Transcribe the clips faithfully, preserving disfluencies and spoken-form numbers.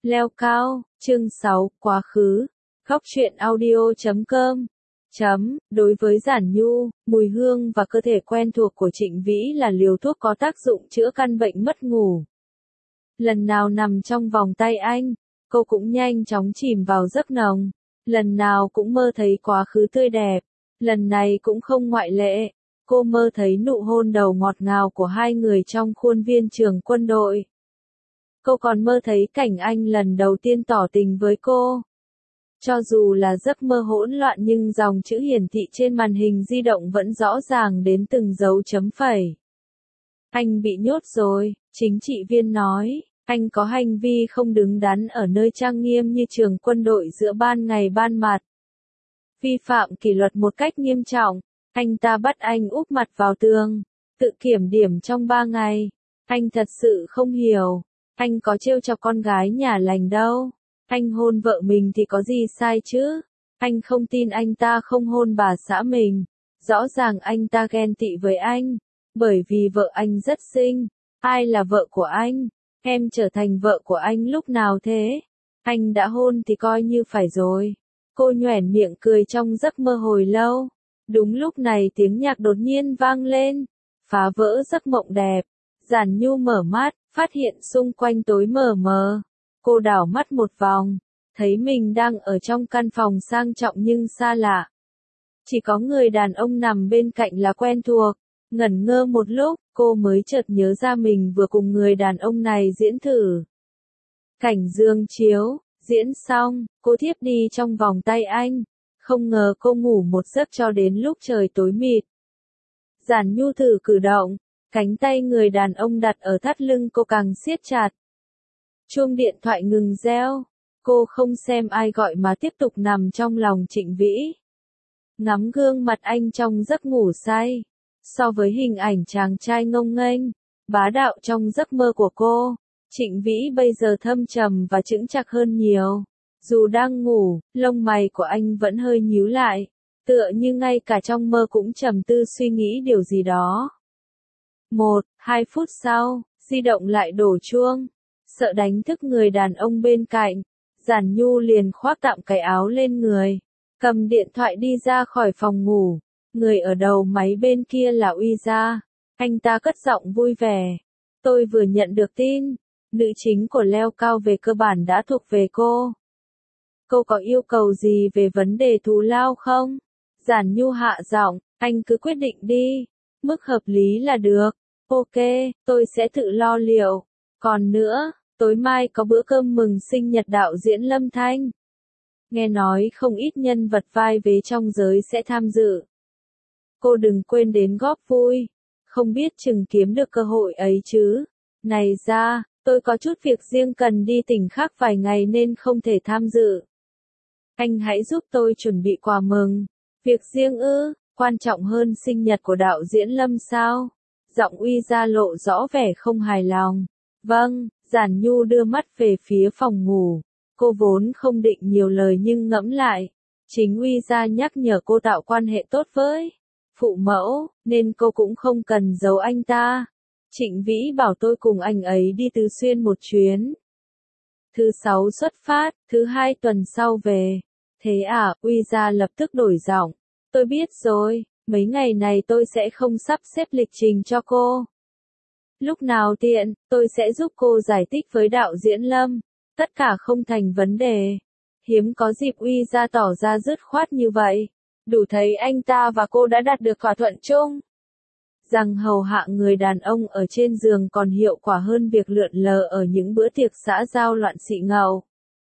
Leo cao, chương sáu, quá khứ. Góc truyện audio chấm com. Chấm, đối với Giản Nhu, mùi hương và cơ thể quen thuộc của Trịnh Vĩ là liều thuốc có tác dụng chữa căn bệnh mất ngủ. Lần nào nằm trong vòng tay anh, cô cũng nhanh chóng chìm vào giấc nồng. Lần nào cũng mơ thấy quá khứ tươi đẹp. Lần này cũng không ngoại lệ. Cô mơ thấy nụ hôn đầu ngọt ngào của hai người trong khuôn viên trường quân đội. Cô còn mơ thấy cảnh anh lần đầu tiên tỏ tình với cô. Cho dù là giấc mơ hỗn loạn nhưng dòng chữ hiển thị trên màn hình di động vẫn rõ ràng đến từng dấu chấm phẩy. Anh bị nhốt rồi, chính trị viên nói. Anh có hành vi không đứng đắn ở nơi trang nghiêm như trường quân đội giữa ban ngày ban mặt. Vi phạm kỷ luật một cách nghiêm trọng. Anh ta bắt anh úp mặt vào tường. Tự kiểm điểm trong ba ngày. Anh thật sự không hiểu. Anh có trêu chọc con gái nhà lành đâu. Anh hôn vợ mình thì có gì sai chứ? Anh không tin anh ta không hôn bà xã mình. Rõ ràng anh ta ghen tị với anh. Bởi vì vợ anh rất xinh. Ai là vợ của anh? Em trở thành vợ của anh lúc nào thế? Anh đã hôn thì coi như phải rồi. Cô nhoẻn miệng cười trong giấc mơ hồi lâu. Đúng lúc này tiếng nhạc đột nhiên vang lên. Phá vỡ giấc mộng đẹp. Giản Nhu mở mắt, phát hiện xung quanh tối mờ mờ. Cô đảo mắt một vòng, thấy mình đang ở trong căn phòng sang trọng nhưng xa lạ. Chỉ có người đàn ông nằm bên cạnh là quen thuộc. Ngẩn ngơ một lúc, cô mới chợt nhớ ra mình vừa cùng người đàn ông này diễn thử. Cảnh giường chiếu, diễn xong, cô thiếp đi trong vòng tay anh. Không ngờ cô ngủ một giấc cho đến lúc trời tối mịt. Giản Nhu thử cử động. Cánh tay người đàn ông đặt ở thắt lưng cô càng siết chặt. Chuông điện thoại ngừng reo. Cô không xem ai gọi mà tiếp tục nằm trong lòng Trịnh Vĩ. Ngắm gương mặt anh trong giấc ngủ say. So với hình ảnh chàng trai ngông nghênh, bá đạo trong giấc mơ của cô, Trịnh Vĩ bây giờ thâm trầm và chững chạc hơn nhiều. Dù đang ngủ, lông mày của anh vẫn hơi nhíu lại. Tựa như ngay cả trong mơ cũng trầm tư suy nghĩ điều gì đó. Một, hai phút sau, di động lại đổ chuông. Sợ đánh thức người đàn ông bên cạnh, Giản Nhu liền khoác tạm cái áo lên người, cầm điện thoại đi ra khỏi phòng ngủ. Người ở đầu máy bên kia là Uy Gia. Anh ta cất giọng vui vẻ. Tôi vừa nhận được tin, nữ chính của Leo Cao về cơ bản đã thuộc về cô. Cô có yêu cầu gì về vấn đề thù lao không? Giản Nhu hạ giọng, anh cứ quyết định đi, mức hợp lý là được. Ok, tôi sẽ tự lo liệu. Còn nữa, tối mai có bữa cơm mừng sinh nhật đạo diễn Lâm Thanh. Nghe nói không ít nhân vật vai vế trong giới sẽ tham dự. Cô đừng quên đến góp vui. Không biết chừng kiếm được cơ hội ấy chứ. Này ra, tôi có chút việc riêng cần đi tỉnh khác vài ngày nên không thể tham dự. Anh hãy giúp tôi chuẩn bị quà mừng. Việc riêng ư, quan trọng hơn sinh nhật của đạo diễn Lâm sao? Giọng Uy Gia lộ rõ vẻ không hài lòng. Vâng, Giản Nhu đưa mắt về phía phòng ngủ. Cô vốn không định nhiều lời nhưng ngẫm lại. Chính Uy Gia nhắc nhở cô tạo quan hệ tốt với phụ mẫu, nên cô cũng không cần giấu anh ta. Trịnh Vĩ bảo tôi cùng anh ấy đi Tứ Xuyên một chuyến. Thứ sáu xuất phát, thứ hai tuần sau về. Thế à, Uy Gia lập tức đổi giọng. Tôi biết rồi. Mấy ngày này tôi sẽ không sắp xếp lịch trình cho cô. Lúc nào tiện, tôi sẽ giúp cô giải thích với đạo diễn Lâm. Tất cả không thành vấn đề. Hiếm có dịp Uy Gia tỏ ra dứt khoát như vậy. Đủ thấy anh ta và cô đã đạt được thỏa thuận chung. Rằng hầu hạ người đàn ông ở trên giường còn hiệu quả hơn việc lượn lờ ở những bữa tiệc xã giao loạn xị ngầu.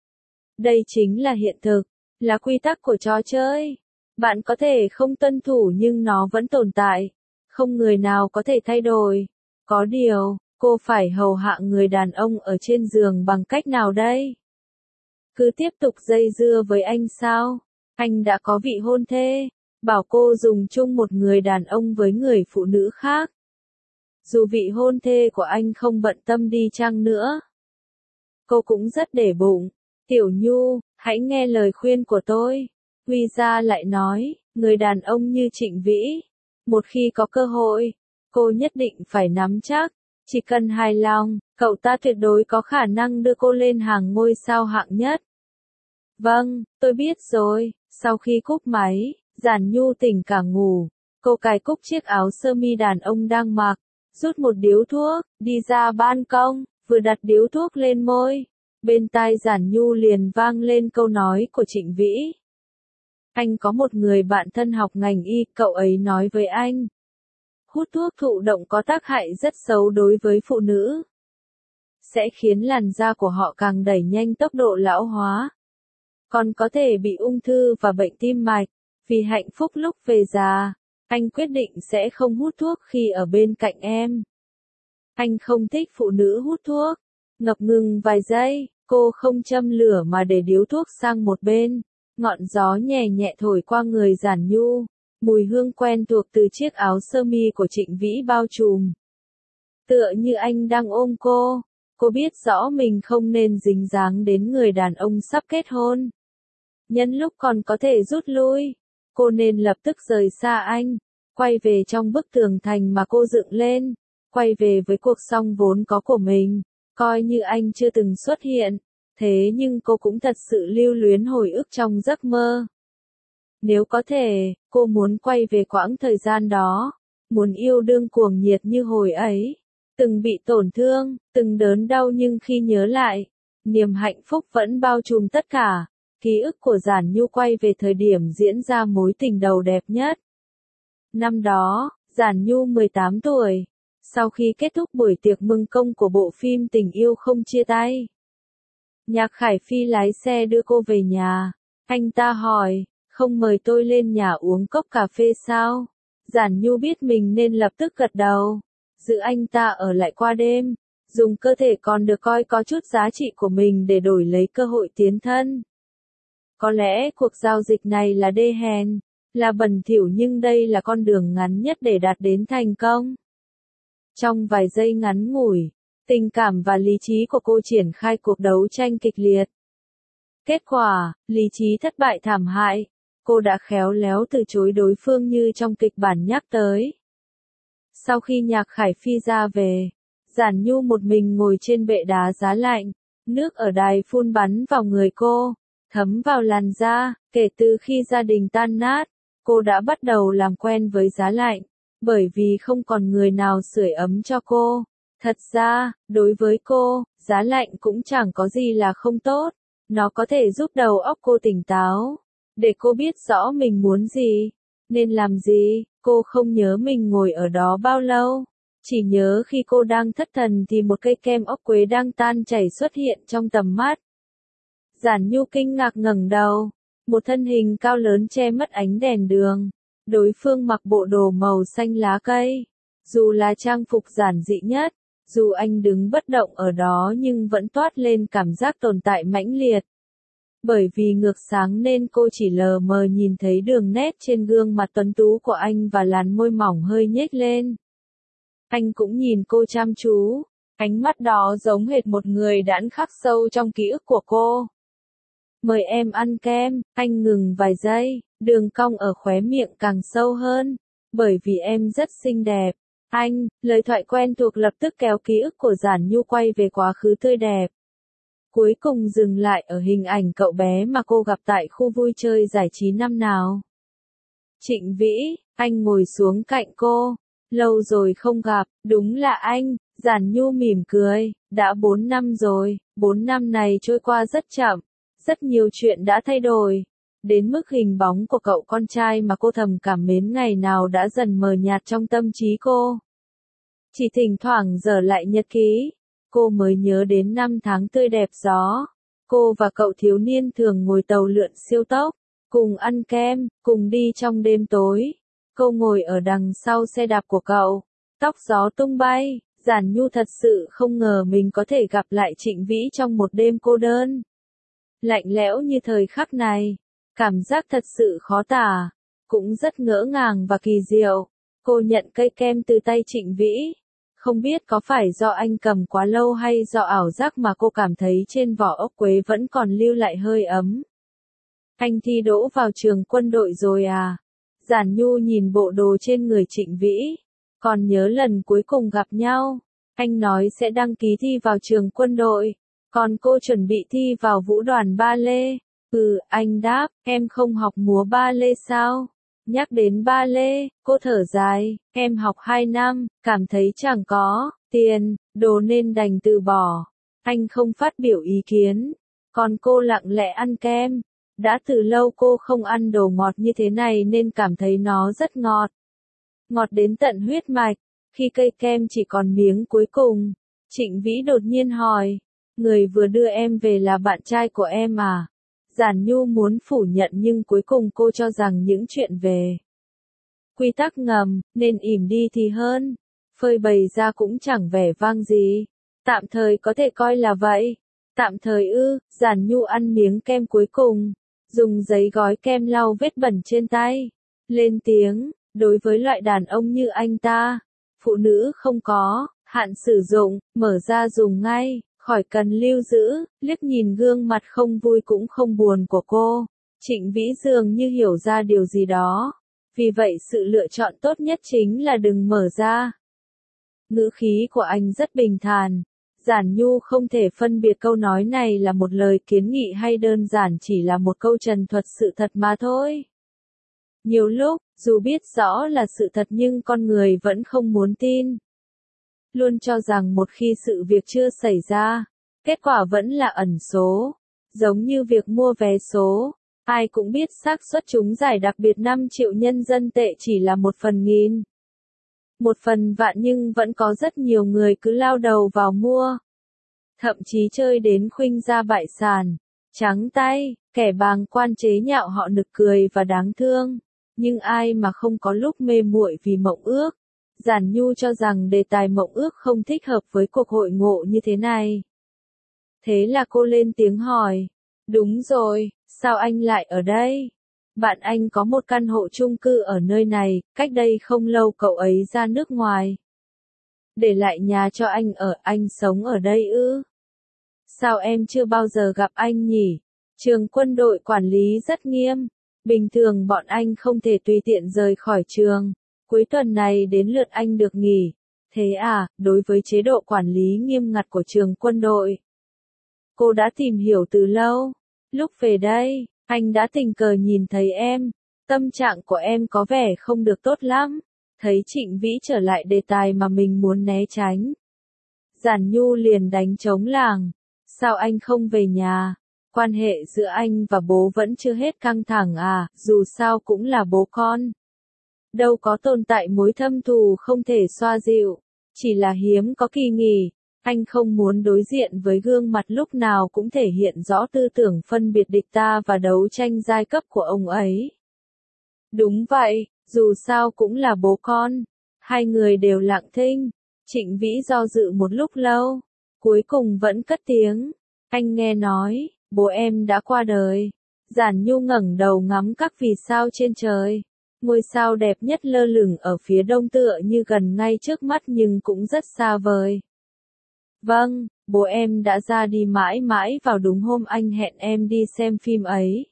Đây chính là hiện thực, là quy tắc của trò chơi. Bạn có thể không tuân thủ nhưng nó vẫn tồn tại. Không người nào có thể thay đổi. Có điều, cô phải hầu hạ người đàn ông ở trên giường bằng cách nào đây? Cứ tiếp tục dây dưa với anh sao? Anh đã có vị hôn thê. Bảo cô dùng chung một người đàn ông với người phụ nữ khác. Dù vị hôn thê của anh không bận tâm đi chăng nữa. Cô cũng rất để bụng. Tiểu Nhu, hãy nghe lời khuyên của tôi. Uy Gia lại nói, người đàn ông như Trịnh Vĩ. Một khi có cơ hội, cô nhất định phải nắm chắc. Chỉ cần hài lòng, cậu ta tuyệt đối có khả năng đưa cô lên hàng ngôi sao hạng nhất. Vâng, tôi biết rồi. Sau khi cúp máy, Giản Nhu tỉnh cả ngủ. Cô cài cúc chiếc áo sơ mi đàn ông đang mặc, rút một điếu thuốc, đi ra ban công, vừa đặt điếu thuốc lên môi. Bên tai Giản Nhu liền vang lên câu nói của Trịnh Vĩ. Anh có một người bạn thân học ngành y, cậu ấy nói với anh. Hút thuốc thụ động có tác hại rất xấu đối với phụ nữ. Sẽ khiến làn da của họ càng đẩy nhanh tốc độ lão hóa. Còn có thể bị ung thư và bệnh tim mạch. Vì hạnh phúc lúc về già, anh quyết định sẽ không hút thuốc khi ở bên cạnh em. Anh không thích phụ nữ hút thuốc. Ngập ngừng vài giây, cô không châm lửa mà để điếu thuốc sang một bên. Ngọn gió nhẹ nhẹ thổi qua người Giản Nhu. Mùi hương quen thuộc từ chiếc áo sơ mi của Trịnh Vĩ bao trùm. Tựa như anh đang ôm cô. Cô biết rõ mình không nên dính dáng đến người đàn ông sắp kết hôn. Nhân lúc còn có thể rút lui, cô nên lập tức rời xa anh, quay về trong bức tường thành mà cô dựng lên, quay về với cuộc sống vốn có của mình, coi như anh chưa từng xuất hiện, thế nhưng cô cũng thật sự lưu luyến hồi ức trong giấc mơ. Nếu có thể, cô muốn quay về quãng thời gian đó, muốn yêu đương cuồng nhiệt như hồi ấy, từng bị tổn thương, từng đớn đau nhưng khi nhớ lại, niềm hạnh phúc vẫn bao trùm tất cả. Ký ức của Giản Nhu quay về thời điểm diễn ra mối tình đầu đẹp nhất. Năm đó, Giản Nhu mười tám tuổi, sau khi kết thúc buổi tiệc mừng công của bộ phim Tình yêu không chia tay. Nhạc Khải Phi lái xe đưa cô về nhà, anh ta hỏi, không mời tôi lên nhà uống cốc cà phê sao? Giản Nhu biết mình nên lập tức gật đầu, giữ anh ta ở lại qua đêm, dùng cơ thể còn được coi có chút giá trị của mình để đổi lấy cơ hội tiến thân. Có lẽ cuộc giao dịch này là đê hèn, là bẩn thỉu nhưng đây là con đường ngắn nhất để đạt đến thành công. Trong vài giây ngắn ngủi, tình cảm và lý trí của cô triển khai cuộc đấu tranh kịch liệt. Kết quả, lý trí thất bại thảm hại, cô đã khéo léo từ chối đối phương như trong kịch bản nhắc tới. Sau khi Nhạc Khải Phi ra về, Giản Nhu một mình ngồi trên bệ đá giá lạnh, nước ở đài phun bắn vào người cô. Thấm vào làn da, kể từ khi gia đình tan nát, cô đã bắt đầu làm quen với giá lạnh, bởi vì không còn người nào sưởi ấm cho cô. Thật ra, đối với cô, giá lạnh cũng chẳng có gì là không tốt, nó có thể giúp đầu óc cô tỉnh táo, để cô biết rõ mình muốn gì, nên làm gì. Cô không nhớ mình ngồi ở đó bao lâu, chỉ nhớ khi cô đang thất thần thì một cây kem ốc quế đang tan chảy xuất hiện trong tầm mắt. Giản Nhu kinh ngạc ngẩng đầu, một thân hình cao lớn che mất ánh đèn đường. Đối phương mặc bộ đồ màu xanh lá cây. Dù là trang phục giản dị nhất, dù anh đứng bất động ở đó nhưng vẫn toát lên cảm giác tồn tại mãnh liệt. Bởi vì ngược sáng nên cô chỉ lờ mờ nhìn thấy đường nét trên gương mặt tuấn tú của anh và làn môi mỏng hơi nhếch lên. Anh cũng nhìn cô chăm chú, ánh mắt đó giống hệt một người đãn khắc sâu trong ký ức của cô. Mời em ăn kem, anh ngừng vài giây, đường cong ở khóe miệng càng sâu hơn, bởi vì em rất xinh đẹp. Anh, lời thoại quen thuộc lập tức kéo ký ức của Giản Nhu quay về quá khứ tươi đẹp. Cuối cùng dừng lại ở hình ảnh cậu bé mà cô gặp tại khu vui chơi giải trí năm nào. Trịnh Vĩ, anh ngồi xuống cạnh cô. Lâu rồi không gặp, đúng là anh. Giản Nhu mỉm cười, đã bốn năm rồi, bốn năm này trôi qua rất chậm. Rất nhiều chuyện đã thay đổi, đến mức hình bóng của cậu con trai mà cô thầm cảm mến ngày nào đã dần mờ nhạt trong tâm trí cô. Chỉ thỉnh thoảng dở lại nhật ký, cô mới nhớ đến năm tháng tươi đẹp gió. Cô và cậu thiếu niên thường ngồi tàu lượn siêu tốc, cùng ăn kem, cùng đi trong đêm tối. Cô ngồi ở đằng sau xe đạp của cậu, tóc gió tung bay. Giản Nhu thật sự không ngờ mình có thể gặp lại Trịnh Vĩ trong một đêm cô đơn. Lạnh lẽo như thời khắc này, cảm giác thật sự khó tả, cũng rất ngỡ ngàng và kỳ diệu. Cô nhận cây kem từ tay Trịnh Vĩ, không biết có phải do anh cầm quá lâu hay do ảo giác mà cô cảm thấy trên vỏ ốc quế vẫn còn lưu lại hơi ấm. Anh thi đỗ vào trường quân đội rồi à? Giản Nhu nhìn bộ đồ trên người Trịnh Vĩ, còn nhớ lần cuối cùng gặp nhau, Anh nói sẽ đăng ký thi vào trường quân đội, còn cô chuẩn bị thi vào vũ đoàn ba lê. Ừ, anh đáp, em không học múa ba lê sao? Nhắc đến ba lê, cô thở dài, em học hai năm, cảm thấy chẳng có tiền, đồ nên đành từ bỏ. Anh không phát biểu ý kiến, còn cô lặng lẽ ăn kem. Đã từ lâu cô không ăn đồ ngọt như thế này nên cảm thấy nó rất ngọt. Ngọt đến tận huyết mạch. Khi cây kem chỉ còn miếng cuối cùng, Trịnh Vĩ đột nhiên hỏi, người vừa đưa em về là bạn trai của em à? Giản Nhu muốn phủ nhận nhưng cuối cùng cô cho rằng những chuyện về quy tắc ngầm, nên ỉm đi thì hơn. Phơi bày ra cũng chẳng vẻ vang gì. Tạm thời có thể coi là vậy. Tạm thời ư, Giản Nhu ăn miếng kem cuối cùng, dùng giấy gói kem lau vết bẩn trên tay. Lên tiếng, đối với loại đàn ông như anh ta, phụ nữ không có hạn sử dụng, mở ra dùng ngay, khỏi cần lưu giữ. Liếc nhìn gương mặt không vui cũng không buồn của cô, Trịnh Vĩ dường như hiểu ra điều gì đó. Vì vậy sự lựa chọn tốt nhất chính là đừng mở ra. Ngữ khí của anh rất bình thản. Giản Nhu không thể phân biệt câu nói này là một lời kiến nghị hay đơn giản chỉ là một câu trần thuật sự thật mà thôi. Nhiều lúc, dù biết rõ là sự thật nhưng con người vẫn không muốn tin. Luôn cho rằng một khi sự việc chưa xảy ra, kết quả vẫn là ẩn số. Giống như việc mua vé số, ai cũng biết xác suất trúng giải đặc biệt năm triệu nhân dân tệ chỉ là một phần nghìn. Một phần vạn nhưng vẫn có rất nhiều người cứ lao đầu vào mua. Thậm chí chơi đến khuynh ra bại sản, trắng tay, kẻ bàng quan chế nhạo họ nực cười và đáng thương. Nhưng ai mà không có lúc mê muội vì mộng ước. Giản Nhu cho rằng đề tài mộng ước không thích hợp với cuộc hội ngộ như thế này. Thế là cô lên tiếng hỏi. Đúng rồi, sao anh lại ở đây? Bạn anh có một căn hộ chung cư ở nơi này, cách đây không lâu cậu ấy ra nước ngoài. Để lại nhà cho anh ở, anh sống ở đây ư? Sao em chưa bao giờ gặp anh nhỉ? Trường quân đội quản lý rất nghiêm. Bình thường bọn anh không thể tùy tiện rời khỏi trường. Cuối tuần này đến lượt anh được nghỉ. Thế à, đối với chế độ quản lý nghiêm ngặt của trường quân đội, cô đã tìm hiểu từ lâu. Lúc về đây, anh đã tình cờ nhìn thấy em. Tâm trạng của em có vẻ không được tốt lắm. Thấy Trịnh Vĩ trở lại đề tài mà mình muốn né tránh, Giản Nhu liền đánh trống lảng. Sao anh không về nhà? Quan hệ giữa anh và bố vẫn chưa hết căng thẳng à, dù sao cũng là bố con. Đâu có tồn tại mối thâm thù không thể xoa dịu, chỉ là hiếm có kỳ nghỉ. Anh không muốn đối diện với gương mặt lúc nào cũng thể hiện rõ tư tưởng phân biệt địch ta và đấu tranh giai cấp của ông ấy. Đúng vậy, dù sao cũng là bố con. Hai người đều lặng thinh. Trịnh Vĩ do dự một lúc lâu, cuối cùng vẫn cất tiếng. Anh nghe nói, bố em đã qua đời. Giản Nhu ngẩng đầu ngắm các vì sao trên trời. Ngôi sao đẹp nhất lơ lửng ở phía đông tựa như gần ngay trước mắt nhưng cũng rất xa vời. Vâng, bố em đã ra đi mãi mãi vào đúng hôm anh hẹn em đi xem phim ấy.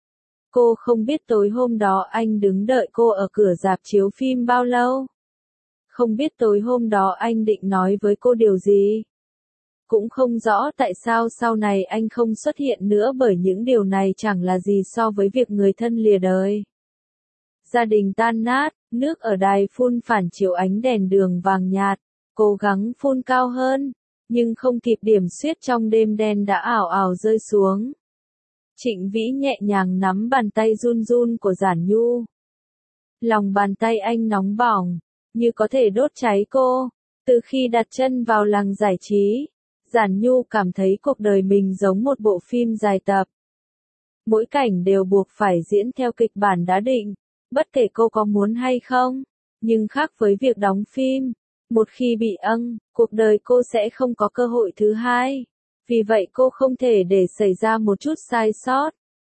Cô không biết tối hôm đó anh đứng đợi cô ở cửa rạp chiếu phim bao lâu. Không biết tối hôm đó anh định nói với cô điều gì. Cũng không rõ tại sao sau này anh không xuất hiện nữa bởi những điều này chẳng là gì so với việc người thân lìa đời. Gia đình tan nát, nước ở đài phun phản chiếu ánh đèn đường vàng nhạt, cố gắng phun cao hơn, nhưng không kịp điểm xuyết trong đêm đen đã ảo ảo rơi xuống. Trịnh Vĩ nhẹ nhàng nắm bàn tay run run của Giản Nhu. Lòng bàn tay anh nóng bỏng, như có thể đốt cháy cô. Từ khi đặt chân vào làng giải trí, Giản Nhu cảm thấy cuộc đời mình giống một bộ phim dài tập. Mỗi cảnh đều buộc phải diễn theo kịch bản đã định, bất kể cô có muốn hay không. Nhưng khác với việc đóng phim, một khi bị âng, cuộc đời cô sẽ không có cơ hội thứ hai. Vì vậy cô không thể để xảy ra một chút sai sót.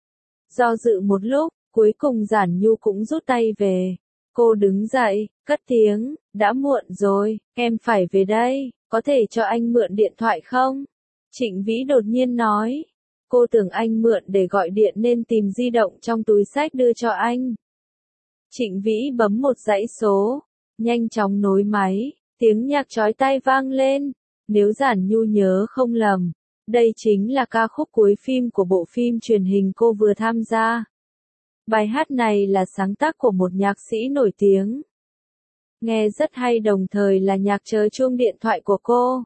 Do dự một lúc, cuối cùng Giản Nhu cũng rút tay về. Cô đứng dậy, cất tiếng, đã muộn rồi, em phải về đây, có thể cho anh mượn điện thoại không? Trịnh Vĩ đột nhiên nói. Cô tưởng anh mượn để gọi điện nên tìm di động trong túi xách đưa cho anh. Trịnh Vĩ bấm một dãy số, nhanh chóng nối máy, Tiếng nhạc chói tai vang lên. Nếu Giản Nhu nhớ không lầm, đây chính là ca khúc cuối phim của bộ phim truyền hình cô vừa tham gia. Bài hát này là sáng tác của một nhạc sĩ nổi tiếng. Nghe rất hay, đồng thời là nhạc chờ chuông điện thoại của cô.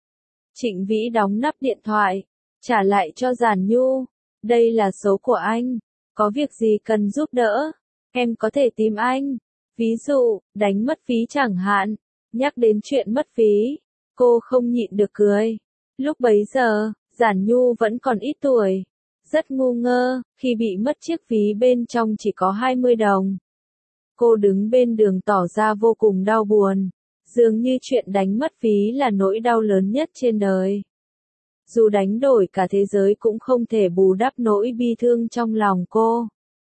Trịnh Vĩ đóng nắp điện thoại, trả lại cho Giản Nhu. Đây là số của anh. Có việc gì cần giúp đỡ? Em có thể tìm anh. Ví dụ, đánh mất phí chẳng hạn. Nhắc đến chuyện mất phí, cô không nhịn được cười. Lúc bấy giờ, Giản Nhu vẫn còn ít tuổi. Rất ngu ngơ, khi bị mất chiếc ví bên trong chỉ có hai mươi đồng. Cô đứng bên đường tỏ ra vô cùng đau buồn. Dường như chuyện đánh mất ví là nỗi đau lớn nhất trên đời. Dù đánh đổi cả thế giới cũng không thể bù đắp nỗi bi thương trong lòng cô.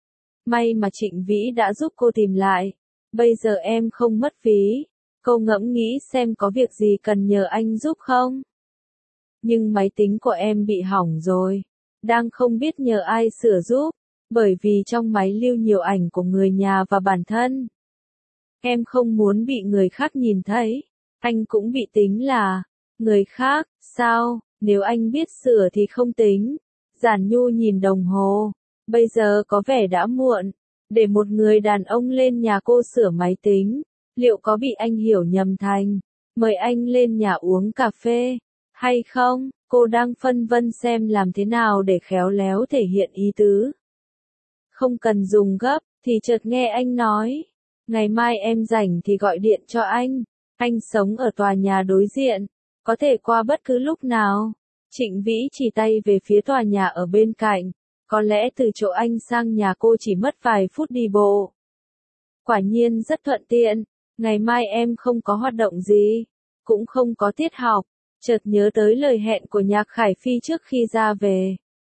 May mà Trịnh Vĩ đã giúp cô tìm lại. Bây giờ em không mất ví. Cô ngẫm nghĩ xem có việc gì cần nhờ anh giúp không? Nhưng máy tính của em bị hỏng rồi. Đang không biết nhờ ai sửa giúp. Bởi vì trong máy lưu nhiều ảnh của người nhà và bản thân. Em không muốn bị người khác nhìn thấy. Anh cũng bị tính là người khác, sao? Nếu anh biết sửa thì không tính. Giản Nhu nhìn đồng hồ. Bây giờ có vẻ đã muộn. Để một người đàn ông lên nhà cô sửa máy tính. Liệu có bị anh hiểu nhầm thành mời anh lên nhà uống cà phê hay không? Cô đang phân vân xem làm thế nào để khéo léo thể hiện ý tứ. Không cần dùng gấp, thì chợt nghe anh nói. Ngày mai em rảnh thì gọi điện cho anh. Anh sống ở tòa nhà đối diện. Có thể qua bất cứ lúc nào. Trịnh Vĩ chỉ tay về phía tòa nhà ở bên cạnh. Có lẽ từ chỗ anh sang nhà cô chỉ mất vài phút đi bộ. Quả nhiên rất thuận tiện. Ngày mai em không có hoạt động gì. Cũng không có tiết học. Chợt nhớ tới lời hẹn của Nhạc Khải Phi trước khi ra về.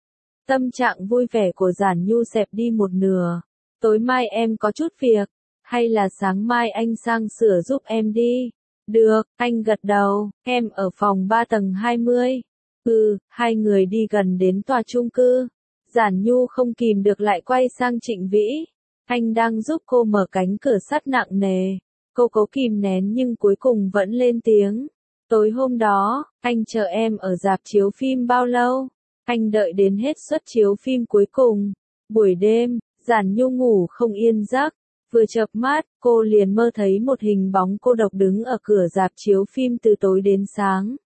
Tâm trạng vui vẻ của Giản Nhu xẹp đi một nửa. Tối mai em có chút việc. Hay là sáng mai anh sang sửa giúp em đi. Được, anh gật đầu. Em ở phòng ba tầng hai mươi. Ừ, hai người đi gần đến tòa chung cư. Giản Nhu không kìm được lại quay sang Trịnh Vĩ. Anh đang giúp cô mở cánh cửa sắt nặng nề. Cô cố kìm nén nhưng cuối cùng vẫn lên tiếng. Tối hôm đó, anh chờ em ở rạp chiếu phim bao lâu? Anh đợi đến hết suất chiếu phim cuối cùng. Buổi đêm, Giản Nhu ngủ không yên giấc. Vừa chợp mắt, cô liền mơ thấy một hình bóng cô độc đứng ở cửa rạp chiếu phim từ tối đến sáng.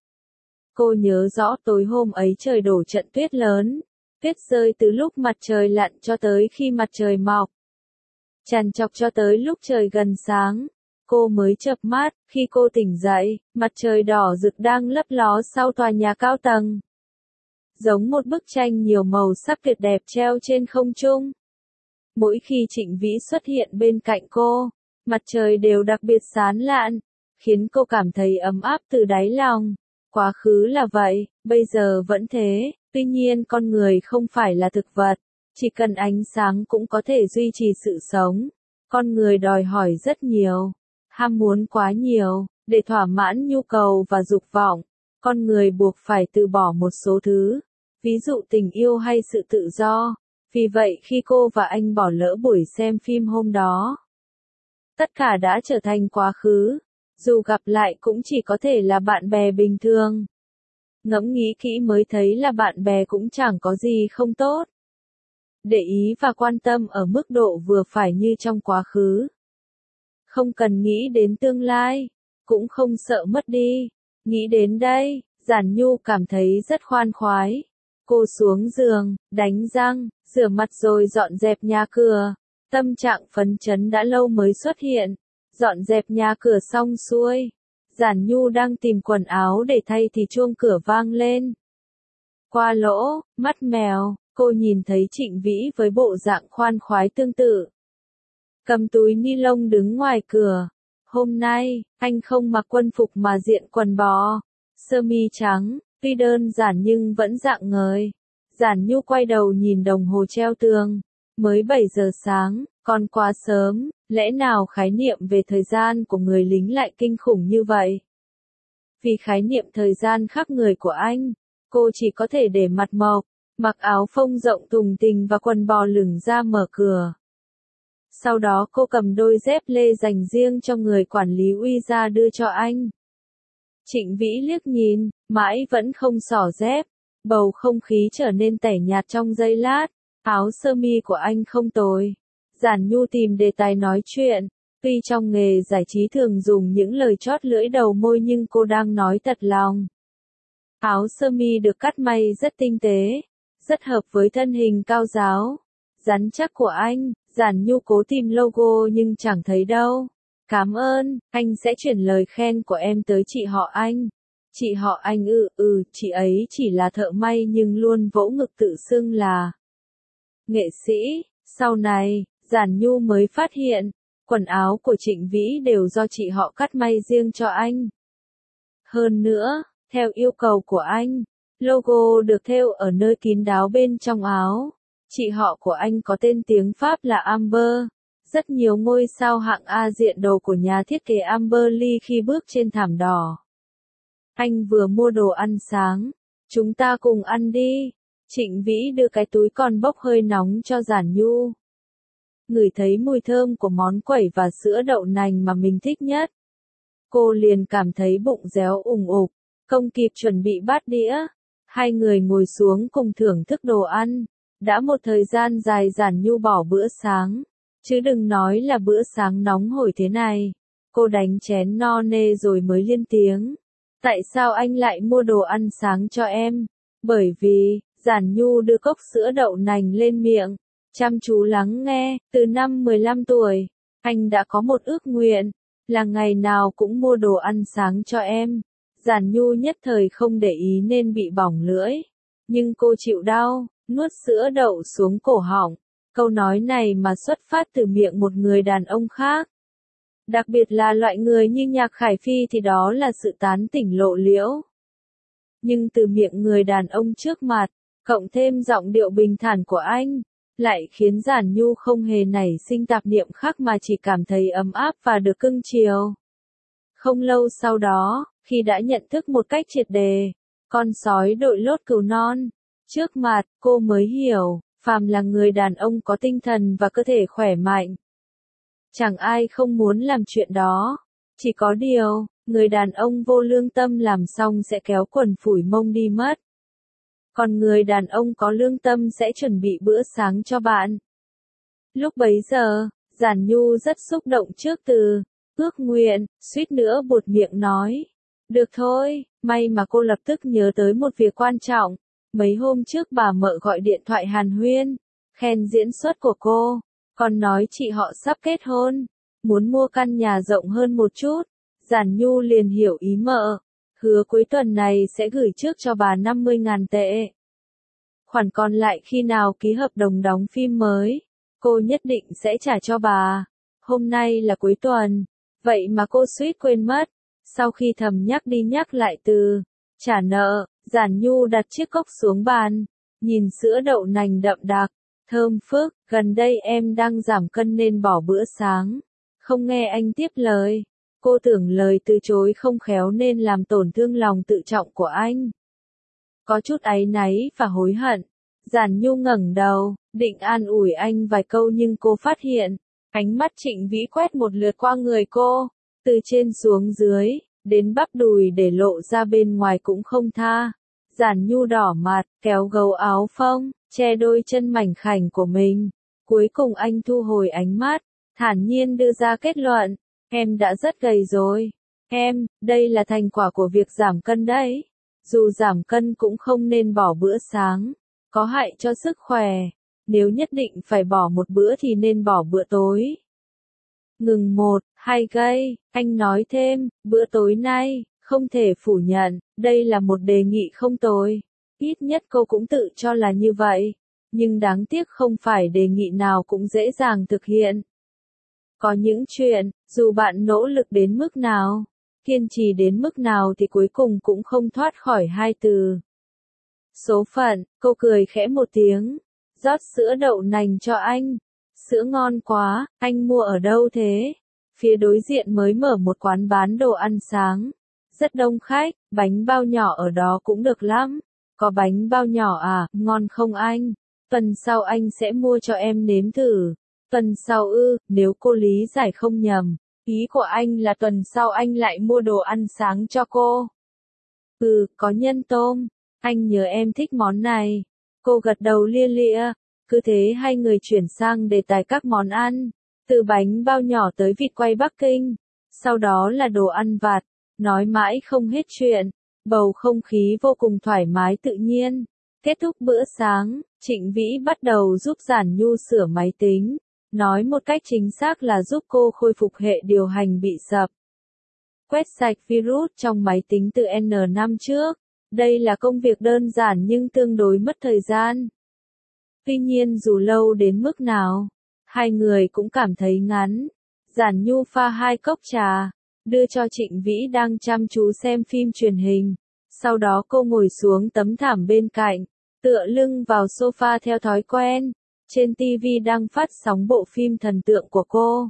Cô nhớ rõ tối hôm ấy trời đổ trận tuyết lớn. Tuyết rơi từ lúc mặt trời lặn cho tới khi mặt trời mọc. Trằn trọc cho tới lúc trời gần sáng. Cô mới chợp mắt, khi cô tỉnh dậy, mặt trời đỏ rực đang lấp ló sau tòa nhà cao tầng. Giống một bức tranh nhiều màu sắc tuyệt đẹp treo trên không trung. Mỗi khi Trịnh Vĩ xuất hiện bên cạnh cô, mặt trời đều đặc biệt sáng lạn, khiến cô cảm thấy ấm áp từ đáy lòng. Quá khứ là vậy, bây giờ vẫn thế, tuy nhiên con người không phải là thực vật, chỉ cần ánh sáng cũng có thể duy trì sự sống. Con người đòi hỏi rất nhiều, ham muốn quá nhiều, để thỏa mãn nhu cầu và dục vọng, con người buộc phải từ bỏ một số thứ, ví dụ tình yêu hay sự tự do. Vì vậy khi cô và anh bỏ lỡ buổi xem phim hôm đó, tất cả đã trở thành quá khứ, dù gặp lại cũng chỉ có thể là bạn bè bình thường. Ngẫm nghĩ kỹ mới thấy là bạn bè cũng chẳng có gì không tốt. Để ý và quan tâm ở mức độ vừa phải như trong quá khứ. Không cần nghĩ đến tương lai, cũng không sợ mất đi. Nghĩ đến đây, Giản Nhu cảm thấy rất khoan khoái. Cô xuống giường, đánh răng, rửa mặt rồi dọn dẹp nhà cửa. Tâm trạng phấn chấn đã lâu mới xuất hiện. Dọn dẹp nhà cửa xong xuôi. Giản Nhu đang tìm quần áo để thay thì chuông cửa vang lên. Qua lỗ, mắt mèo, cô nhìn thấy Trịnh Vĩ với bộ dạng khoan khoái tương tự. Cầm túi ni lông đứng ngoài cửa. Hôm nay, anh không mặc quân phục mà diện quần bò, sơ mi trắng, tuy đơn giản nhưng vẫn rạng ngời. Giản Nhu quay đầu nhìn đồng hồ treo tường. Mới bảy giờ sáng, còn quá sớm, lẽ nào khái niệm về thời gian của người lính lại kinh khủng như vậy? Vì khái niệm thời gian khác người của anh, cô chỉ có thể để mặt mộc, mặc áo phông rộng tùng tình và quần bò lửng ra mở cửa. Sau đó cô cầm đôi dép lê dành riêng cho người quản lý uy ra đưa cho anh. Trịnh Vĩ liếc nhìn, mãi vẫn không xỏ dép. Bầu không khí trở nên tẻ nhạt trong giây lát. Áo sơ mi của anh không tồi. Giản Nhu tìm đề tài nói chuyện. Tuy trong nghề giải trí thường dùng những lời chót lưỡi đầu môi nhưng cô đang nói thật lòng. Áo sơ mi được cắt may rất tinh tế, rất hợp với thân hình cao ráo, rắn chắc của anh. Giản Nhu cố tìm logo nhưng chẳng thấy đâu. Cảm ơn, anh sẽ chuyển lời khen của em tới chị họ anh. Chị họ anh ư, ừ, chị ấy chỉ là thợ may nhưng luôn vỗ ngực tự xưng là nghệ sĩ. Sau này, Giản Nhu mới phát hiện, quần áo của Trịnh Vĩ đều do chị họ cắt may riêng cho anh. Hơn nữa, theo yêu cầu của anh, logo được thêu ở nơi kín đáo bên trong áo. Chị họ của anh có tên tiếng Pháp là Amber. Rất nhiều ngôi sao hạng A diện đồ của nhà thiết kế Amber Lee khi bước trên thảm đỏ. Anh vừa mua đồ ăn sáng. Chúng ta cùng ăn đi. Trịnh Vĩ đưa cái túi còn bốc hơi nóng cho Giản Nhu. Ngửi thấy mùi thơm của món quẩy và sữa đậu nành mà mình thích nhất. Cô liền cảm thấy bụng réo ủng ục, không kịp chuẩn bị bát đĩa. Hai người ngồi xuống cùng thưởng thức đồ ăn. Đã một thời gian dài Giản Nhu bỏ bữa sáng. Chứ đừng nói là bữa sáng nóng hổi thế này. Cô đánh chén no nê rồi mới lên tiếng. Tại sao anh lại mua đồ ăn sáng cho em? Bởi vì, Giản Nhu đưa cốc sữa đậu nành lên miệng. Chăm chú lắng nghe, từ năm mười lăm tuổi, anh đã có một ước nguyện, là ngày nào cũng mua đồ ăn sáng cho em. Giản Nhu nhất thời không để ý nên bị bỏng lưỡi. Nhưng cô chịu đau, nuốt sữa đậu xuống cổ họng. Câu nói này mà xuất phát từ miệng một người đàn ông khác. Đặc biệt là loại người như Nhạc Khải Phi thì đó là sự tán tỉnh lộ liễu. Nhưng từ miệng người đàn ông trước mặt, cộng thêm giọng điệu bình thản của anh, lại khiến Giản Nhu không hề nảy sinh tạp niệm khác mà chỉ cảm thấy ấm áp và được cưng chiều. Không lâu sau đó, khi đã nhận thức một cách triệt đề, con sói đội lốt cừu non, trước mặt, cô mới hiểu, phàm là người đàn ông có tinh thần và cơ thể khỏe mạnh. Chẳng ai không muốn làm chuyện đó. Chỉ có điều, người đàn ông vô lương tâm làm xong sẽ kéo quần phủi mông đi mất. Còn người đàn ông có lương tâm sẽ chuẩn bị bữa sáng cho bạn. Lúc bấy giờ, Giản Nhu rất xúc động trước từ ước nguyện, suýt nữa buột miệng nói. Được thôi, may mà cô lập tức nhớ tới một việc quan trọng. Mấy hôm trước bà mợ gọi điện thoại hàn huyên, khen diễn xuất của cô, còn nói chị họ sắp kết hôn, muốn mua căn nhà rộng hơn một chút. Giản Nhu liền hiểu ý mợ, hứa cuối tuần này sẽ gửi trước cho bà năm mươi ngàn tệ. Khoản còn lại khi nào ký hợp đồng đóng phim mới, cô nhất định sẽ trả cho bà. Hôm nay là cuối tuần, vậy mà cô suýt quên mất. Sau khi thầm nhắc đi nhắc lại từ trả nợ, Giản Nhu đặt chiếc cốc xuống bàn, nhìn sữa đậu nành đậm đặc, thơm phức. Gần đây em đang giảm cân nên bỏ bữa sáng. Không nghe anh tiếp lời. Cô tưởng lời từ chối không khéo nên làm tổn thương lòng tự trọng của anh. Có chút áy náy và hối hận. Giản Nhu ngẩng đầu, định an ủi anh vài câu nhưng cô phát hiện, ánh mắt Trịnh Vĩ quét một lượt qua người cô, từ trên xuống dưới, đến bắp đùi để lộ ra bên ngoài cũng không tha. Giản Nhu đỏ mặt, kéo gấu áo phông, che đôi chân mảnh khảnh của mình. Cuối cùng anh thu hồi ánh mắt, thản nhiên đưa ra kết luận, em đã rất gầy rồi. Em, đây là thành quả của việc giảm cân đấy. Dù giảm cân cũng không nên bỏ bữa sáng, có hại cho sức khỏe. Nếu nhất định phải bỏ một bữa thì nên bỏ bữa tối. Ngừng một, hai giây, anh nói thêm, bữa tối nay, không thể phủ nhận, đây là một đề nghị không tồi. Ít nhất cô cũng tự cho là như vậy. Nhưng đáng tiếc không phải đề nghị nào cũng dễ dàng thực hiện. Có những chuyện, dù bạn nỗ lực đến mức nào, kiên trì đến mức nào thì cuối cùng cũng không thoát khỏi hai từ. Số phận. Cô cười khẽ một tiếng, rót sữa đậu nành cho anh. Sữa ngon quá, anh mua ở đâu thế? Phía đối diện mới mở một quán bán đồ ăn sáng. Rất đông khách, bánh bao nhỏ ở đó cũng được lắm. Có bánh bao nhỏ à, ngon không anh? Tuần sau anh sẽ mua cho em nếm thử. Tuần sau ư, nếu cô lý giải không nhầm, ý của anh là tuần sau anh lại mua đồ ăn sáng cho cô. Ừ, có nhân tôm, anh nhớ em thích món này. Cô gật đầu lia lịa, cứ thế hai người chuyển sang đề tài các món ăn, từ bánh bao nhỏ tới vịt quay Bắc Kinh, sau đó là đồ ăn vặt, nói mãi không hết chuyện, bầu không khí vô cùng thoải mái tự nhiên. Kết thúc bữa sáng, Trịnh Vĩ bắt đầu giúp Giản Nhu sửa máy tính, nói một cách chính xác là giúp cô khôi phục hệ điều hành bị sập. Quét sạch virus trong máy tính từ N năm trước. Đây là công việc đơn giản nhưng tương đối mất thời gian. Tuy nhiên dù lâu đến mức nào, hai người cũng cảm thấy ngắn. Giản Nhu pha hai cốc trà, đưa cho Trịnh Vĩ đang chăm chú xem phim truyền hình. Sau đó cô ngồi xuống tấm thảm bên cạnh, tựa lưng vào sofa theo thói quen. Trên ti vi đang phát sóng bộ phim thần tượng của cô.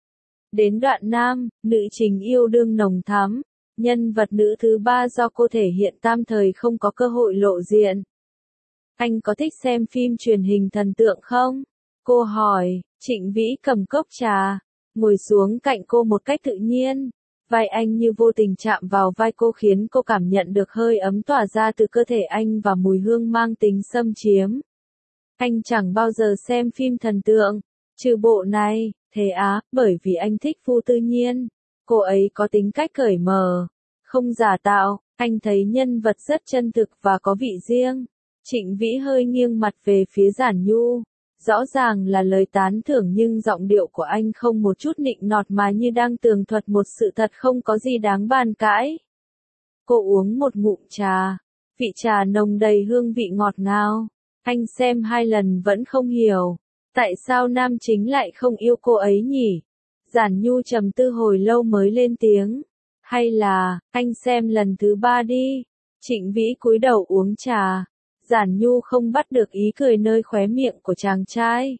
Đến đoạn nam, nữ chính yêu đương nồng thắm. Nhân vật nữ thứ ba do cô thể hiện tạm thời không có cơ hội lộ diện. Anh có thích xem phim truyền hình thần tượng không? Cô hỏi. Trịnh Vĩ cầm cốc trà, ngồi xuống cạnh cô một cách tự nhiên. Vai anh như vô tình chạm vào vai cô khiến cô cảm nhận được hơi ấm tỏa ra từ cơ thể anh và mùi hương mang tính xâm chiếm. Anh chẳng bao giờ xem phim thần tượng, trừ bộ này, thế á, bởi vì anh thích Vu Tư Nhiên. Cô ấy có tính cách cởi mở, không giả tạo, anh thấy nhân vật rất chân thực và có vị riêng. Trịnh Vĩ hơi nghiêng mặt về phía Giản Nhu. Rõ ràng là lời tán thưởng nhưng giọng điệu của anh không một chút nịnh nọt mà như đang tường thuật một sự thật không có gì đáng bàn cãi. Cô uống một ngụm trà, vị trà nồng đầy hương vị ngọt ngào. Anh xem hai lần vẫn không hiểu, tại sao nam chính lại không yêu cô ấy nhỉ? Giản Nhu trầm tư hồi lâu mới lên tiếng. Hay là, anh xem lần thứ ba đi. Trịnh Vĩ cúi đầu uống trà. Giản Nhu không bắt được ý cười nơi khóe miệng của chàng trai.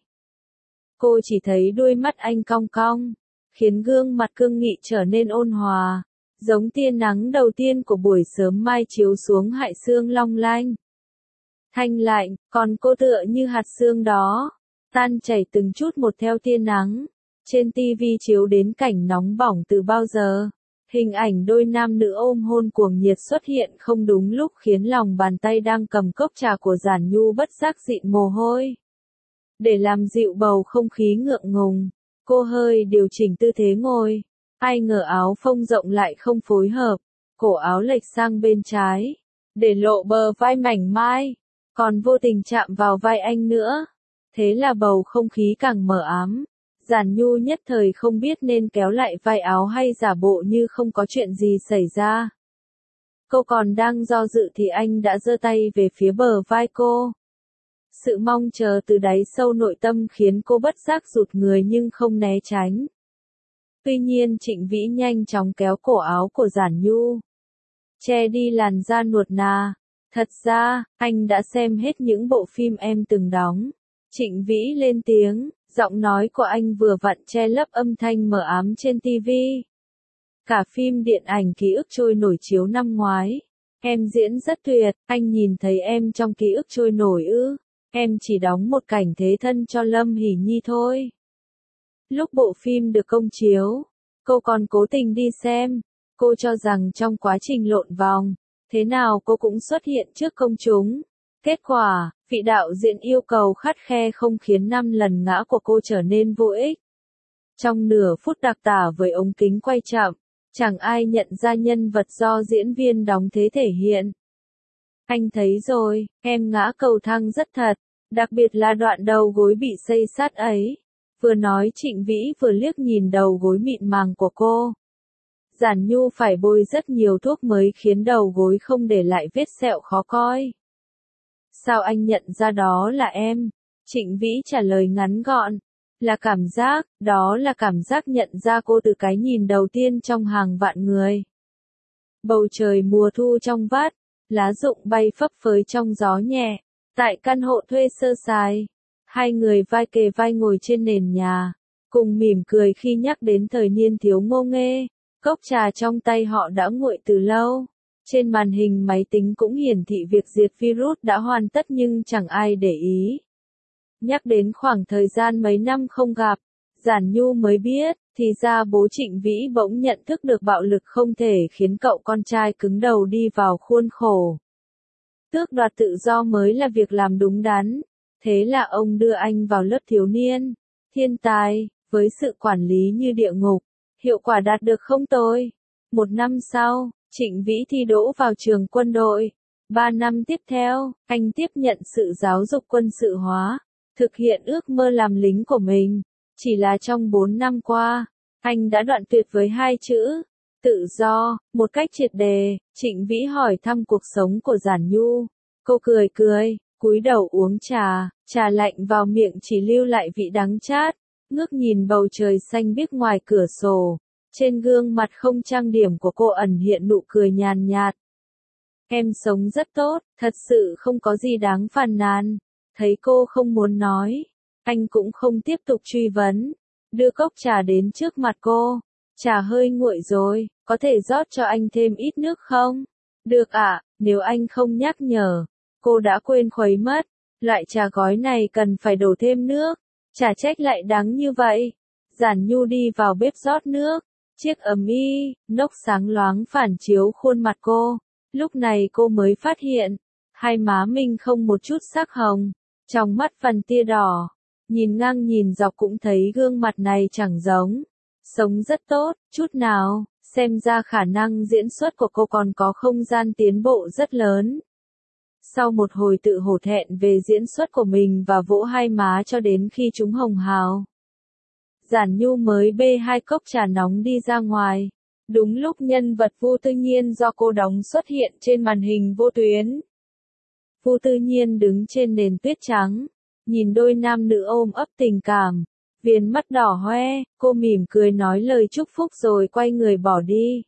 Cô chỉ thấy đôi mắt anh cong cong, khiến gương mặt cương nghị trở nên ôn hòa, giống tia nắng đầu tiên của buổi sớm mai chiếu xuống hải sương long lanh. Thanh lạnh, còn cô tựa như hạt sương đó, tan chảy từng chút một theo tia nắng. Trên ti vi chiếu đến cảnh nóng bỏng từ bao giờ. Hình ảnh đôi nam nữ ôm hôn cuồng nhiệt xuất hiện không đúng lúc khiến lòng bàn tay đang cầm cốc trà của Giản Nhu bất giác dịn mồ hôi. Để làm dịu bầu không khí ngượng ngùng, cô hơi điều chỉnh tư thế ngồi. Ai ngờ áo phông rộng lại không phối hợp, cổ áo lệch sang bên trái, để lộ bờ vai mảnh mai, còn vô tình chạm vào vai anh nữa. Thế là bầu không khí càng mờ ám. Giản Nhu nhất thời không biết nên kéo lại vai áo hay giả bộ như không có chuyện gì xảy ra. Cô còn đang do dự thì anh đã giơ tay về phía bờ vai cô. Sự mong chờ từ đáy sâu nội tâm khiến cô bất giác rụt người nhưng không né tránh. Tuy nhiên Trịnh Vĩ nhanh chóng kéo cổ áo của Giản Nhu, che đi làn da nuột nà. Thật ra, anh đã xem hết những bộ phim em từng đóng. Trịnh Vĩ lên tiếng. Giọng nói của anh vừa vặn che lấp âm thanh mờ ám trên ti vi. Cả phim điện ảnh Ký ức trôi nổi chiếu năm ngoái. Em diễn rất tuyệt, anh nhìn thấy em trong Ký ức trôi nổi ư. Em chỉ đóng một cảnh thế thân cho Lâm Hỷ Nhi thôi. Lúc bộ phim được công chiếu, cô còn cố tình đi xem. Cô cho rằng trong quá trình lộn vòng, thế nào cô cũng xuất hiện trước công chúng. Kết quả, vị đạo diễn yêu cầu khắt khe không khiến năm lần ngã của cô trở nên vô ích. Trong nửa phút đặc tả với ống kính quay chậm, chẳng ai nhận ra nhân vật do diễn viên đóng thế thể hiện. Anh thấy rồi, em ngã cầu thang rất thật, đặc biệt là đoạn đầu gối bị xây sát ấy. Vừa nói Trịnh Vĩ vừa liếc nhìn đầu gối mịn màng của cô. Giản Nhu phải bôi rất nhiều thuốc mới khiến đầu gối không để lại vết sẹo khó coi. Sao anh nhận ra đó là em? Trịnh Vĩ trả lời ngắn gọn. Là cảm giác, đó là cảm giác nhận ra cô từ cái nhìn đầu tiên trong hàng vạn người. Bầu trời mùa thu trong vắt, lá rụng bay phấp phới trong gió nhẹ. Tại căn hộ thuê sơ sài, hai người vai kề vai ngồi trên nền nhà, cùng mỉm cười khi nhắc đến thời niên thiếu ngô nghê. Cốc trà trong tay họ đã nguội từ lâu. Trên màn hình máy tính cũng hiển thị việc diệt virus đã hoàn tất nhưng chẳng ai để ý. Nhắc đến khoảng thời gian mấy năm không gặp, Giản Nhu mới biết, thì ra bố Trịnh Vĩ bỗng nhận thức được bạo lực không thể khiến cậu con trai cứng đầu đi vào khuôn khổ. Tước đoạt tự do mới là việc làm đúng đắn. Thế là ông đưa anh vào lớp thiếu niên, thiên tài, với sự quản lý như địa ngục. Hiệu quả đạt được không tồi. Một năm sau, Trịnh Vĩ thi đỗ vào trường quân đội. Ba năm tiếp theo, anh tiếp nhận sự giáo dục quân sự hóa, thực hiện ước mơ làm lính của mình. Chỉ là trong bốn năm qua, anh đã đoạn tuyệt với hai chữ, tự do, một cách triệt đề. Trịnh Vĩ hỏi thăm cuộc sống của Giản Nhu. Cô cười cười, cúi đầu uống trà, trà lạnh vào miệng chỉ lưu lại vị đắng chát, ngước nhìn bầu trời xanh biếc ngoài cửa sổ. Trên gương mặt không trang điểm của cô ẩn hiện nụ cười nhàn nhạt. Em sống rất tốt, thật sự không có gì đáng phàn nàn. Thấy cô không muốn nói, anh cũng không tiếp tục truy vấn. Đưa cốc trà đến trước mặt cô. Trà hơi nguội rồi, có thể rót cho anh thêm ít nước không? Được ạ, à, nếu anh không nhắc nhở. Cô đã quên khuấy mất. Loại trà gói này cần phải đổ thêm nước. Chả trách lại đắng như vậy. Giản Nhu đi vào bếp rót nước. Chiếc ấm y, nốc sáng loáng phản chiếu khuôn mặt cô. Lúc này cô mới phát hiện, hai má mình không một chút sắc hồng, trong mắt phần tia đỏ. Nhìn ngang nhìn dọc cũng thấy gương mặt này chẳng giống. Sống rất tốt, chút nào, xem ra khả năng diễn xuất của cô còn có không gian tiến bộ rất lớn. Sau một hồi tự hổ thẹn về diễn xuất của mình và vỗ hai má cho đến khi chúng hồng hào, Giản Nhu mới bê hai cốc trà nóng đi ra ngoài. Đúng lúc nhân vật Vu Tư Nhiên do cô đóng xuất hiện trên màn hình vô tuyến. Vu Tư Nhiên đứng trên nền tuyết trắng, nhìn đôi nam nữ ôm ấp tình cảm, viền mắt đỏ hoe, cô mỉm cười nói lời chúc phúc rồi quay người bỏ đi.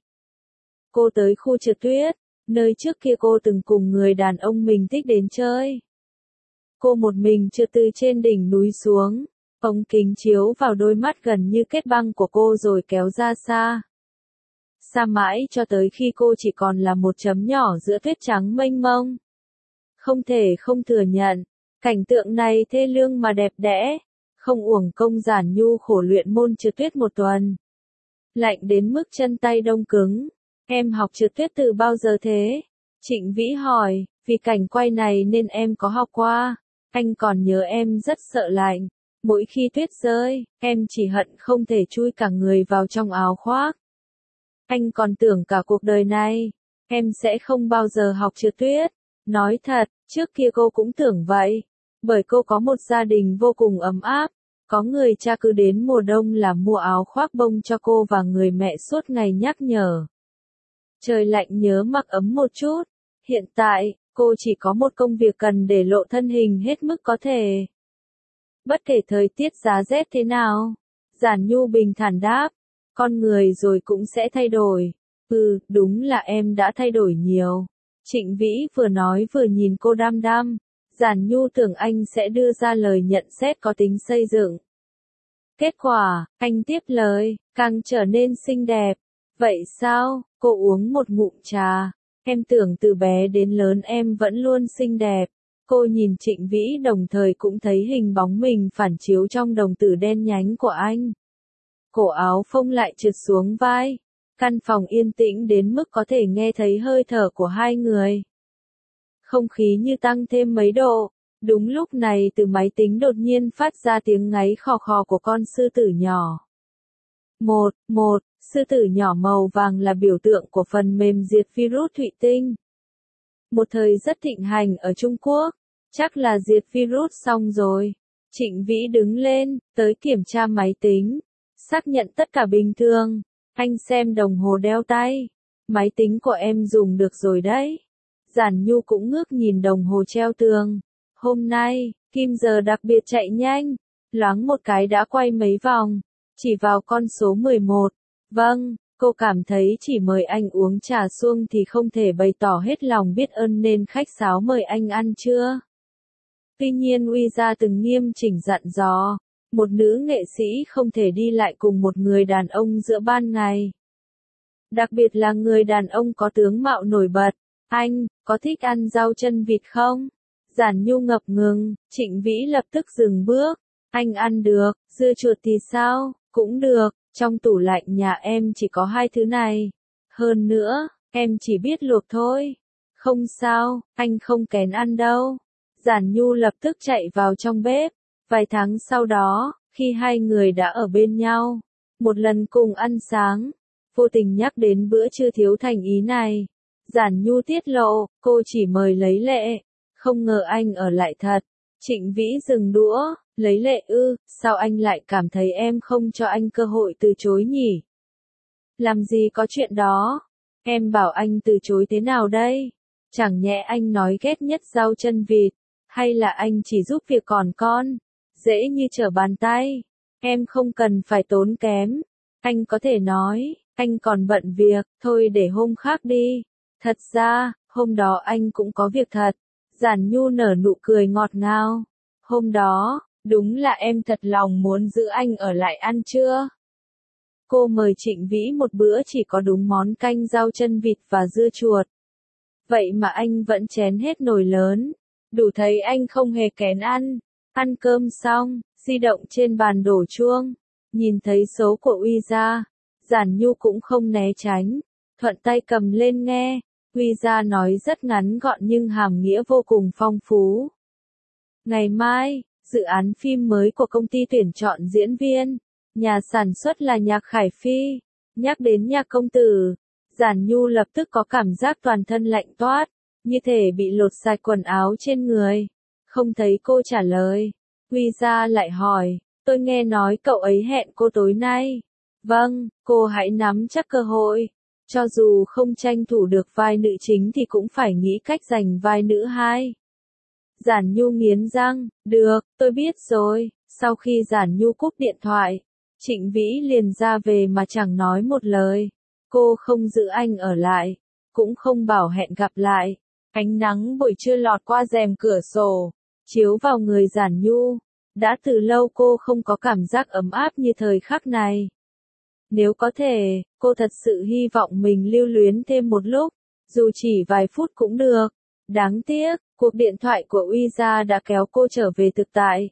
Cô tới khu trượt tuyết, nơi trước kia cô từng cùng người đàn ông mình thích đến chơi. Cô một mình trượt từ trên đỉnh núi xuống, ống kính chiếu vào đôi mắt gần như kết băng của cô rồi kéo ra xa. Xa mãi cho tới khi cô chỉ còn là một chấm nhỏ giữa tuyết trắng mênh mông. Không thể không thừa nhận, cảnh tượng này thê lương mà đẹp đẽ, không uổng công Giản Nhu khổ luyện môn trượt tuyết một tuần. Lạnh đến mức chân tay đông cứng. Em học trượt tuyết từ bao giờ thế? Trịnh Vĩ hỏi, vì cảnh quay này nên em có học qua. Anh còn nhớ em rất sợ lạnh. Mỗi khi tuyết rơi, em chỉ hận không thể chui cả người vào trong áo khoác. Anh còn tưởng cả cuộc đời này, em sẽ không bao giờ học trượt tuyết. Nói thật, trước kia cô cũng tưởng vậy. Bởi cô có một gia đình vô cùng ấm áp. Có người cha cứ đến mùa đông là mua áo khoác bông cho cô và người mẹ suốt ngày nhắc nhở. Trời lạnh nhớ mặc ấm một chút. Hiện tại, cô chỉ có một công việc cần để lộ thân hình hết mức có thể. Bất kể thời tiết giá rét thế nào, Giản Nhu bình thản đáp, con người rồi cũng sẽ thay đổi. Ừ, đúng là em đã thay đổi nhiều. Trịnh Vĩ vừa nói vừa nhìn cô đăm đăm. Giản Nhu tưởng anh sẽ đưa ra lời nhận xét có tính xây dựng. Kết quả, anh tiếp lời, càng trở nên xinh đẹp. Vậy sao? Cô uống một ngụm trà. Em tưởng từ bé đến lớn em vẫn luôn xinh đẹp. Cô nhìn Trịnh Vĩ đồng thời cũng thấy hình bóng mình phản chiếu trong đồng tử đen nhánh của anh. Cổ áo phông lại trượt xuống vai. Căn phòng yên tĩnh đến mức có thể nghe thấy hơi thở của hai người. Không khí như tăng thêm mấy độ. Đúng lúc này từ máy tính đột nhiên phát ra tiếng ngáy khò khò của con sư tử nhỏ. Một, một, sư tử nhỏ màu vàng là biểu tượng của phần mềm diệt virus thủy tinh. Một thời rất thịnh hành ở Trung Quốc. Chắc là diệt virus xong rồi. Trịnh Vĩ đứng lên, tới kiểm tra máy tính. Xác nhận tất cả bình thường. Anh xem đồng hồ đeo tay. Máy tính của em dùng được rồi đấy. Giản Nhu cũng ngước nhìn đồng hồ treo tường. Hôm nay, kim giờ đặc biệt chạy nhanh. Loáng một cái đã quay mấy vòng. Chỉ vào con số mười một. Vâng, cô cảm thấy chỉ mời anh uống trà xuông thì không thể bày tỏ hết lòng biết ơn nên khách sáo mời anh ăn chưa? Tuy nhiên Uy Gia từng nghiêm chỉnh dặn dò, một nữ nghệ sĩ không thể đi lại cùng một người đàn ông giữa ban ngày. Đặc biệt là người đàn ông có tướng mạo nổi bật. Anh, có thích ăn rau chân vịt không? Giản Nhu ngập ngừng, Trịnh Vĩ lập tức dừng bước. Anh ăn được, dưa chuột thì sao? Cũng được, trong tủ lạnh nhà em chỉ có hai thứ này. Hơn nữa, em chỉ biết luộc thôi. Không sao, anh không kén ăn đâu. Giản Nhu lập tức chạy vào trong bếp. Vài tháng sau đó, khi hai người đã ở bên nhau, một lần cùng ăn sáng, vô tình nhắc đến bữa trưa thiếu thành ý này. Giản Nhu tiết lộ, cô chỉ mời lấy lệ, không ngờ anh ở lại thật. Trịnh Vĩ dừng đũa, lấy lệ ư, sao anh lại cảm thấy em không cho anh cơ hội từ chối nhỉ? Làm gì có chuyện đó, em bảo anh từ chối thế nào đây? Chẳng nhẽ anh nói ghét nhất rau chân vịt, hay là anh chỉ giúp việc còn con? Dễ như trở bàn tay, em không cần phải tốn kém. Anh có thể nói, anh còn bận việc, thôi để hôm khác đi. Thật ra, hôm đó anh cũng có việc thật. Giản Nhu nở nụ cười ngọt ngào. Hôm đó, đúng là em thật lòng muốn giữ anh ở lại ăn trưa. Cô mời Trịnh Vĩ một bữa chỉ có đúng món canh rau chân vịt và dưa chuột. Vậy mà anh vẫn chén hết nồi lớn. Đủ thấy anh không hề kén ăn. Ăn cơm xong, di động trên bàn đổ chuông. Nhìn thấy số của Uy Gia, Giản Nhu cũng không né tránh. Thuận tay cầm lên nghe. Uy Gia nói rất ngắn gọn nhưng hàm nghĩa vô cùng phong phú. Ngày mai, dự án phim mới của công ty tuyển chọn diễn viên. Nhà sản xuất là Nhạc Khải Phi. Nhắc đến Nhạc công tử, Giản Nhu lập tức có cảm giác toàn thân lạnh toát, như thể bị lột sạch quần áo trên người. Không thấy cô trả lời, Uy Gia lại hỏi, tôi nghe nói cậu ấy hẹn cô tối nay. Vâng, cô hãy nắm chắc cơ hội. Cho dù không tranh thủ được vai nữ chính thì cũng phải nghĩ cách giành vai nữ hai. Giản Nhu nghiến răng, được, tôi biết rồi. Sau khi Giản Nhu cúp điện thoại, Trịnh Vĩ liền ra về mà chẳng nói một lời. Cô không giữ anh ở lại, cũng không bảo hẹn gặp lại. Ánh nắng buổi trưa lọt qua rèm cửa sổ, chiếu vào người Giản Nhu. Đã từ lâu cô không có cảm giác ấm áp như thời khắc này. Nếu có thể, cô thật sự hy vọng mình lưu luyến thêm một lúc, dù chỉ vài phút cũng được. Đáng tiếc, cuộc điện thoại của Uy Gia đã kéo cô trở về thực tại.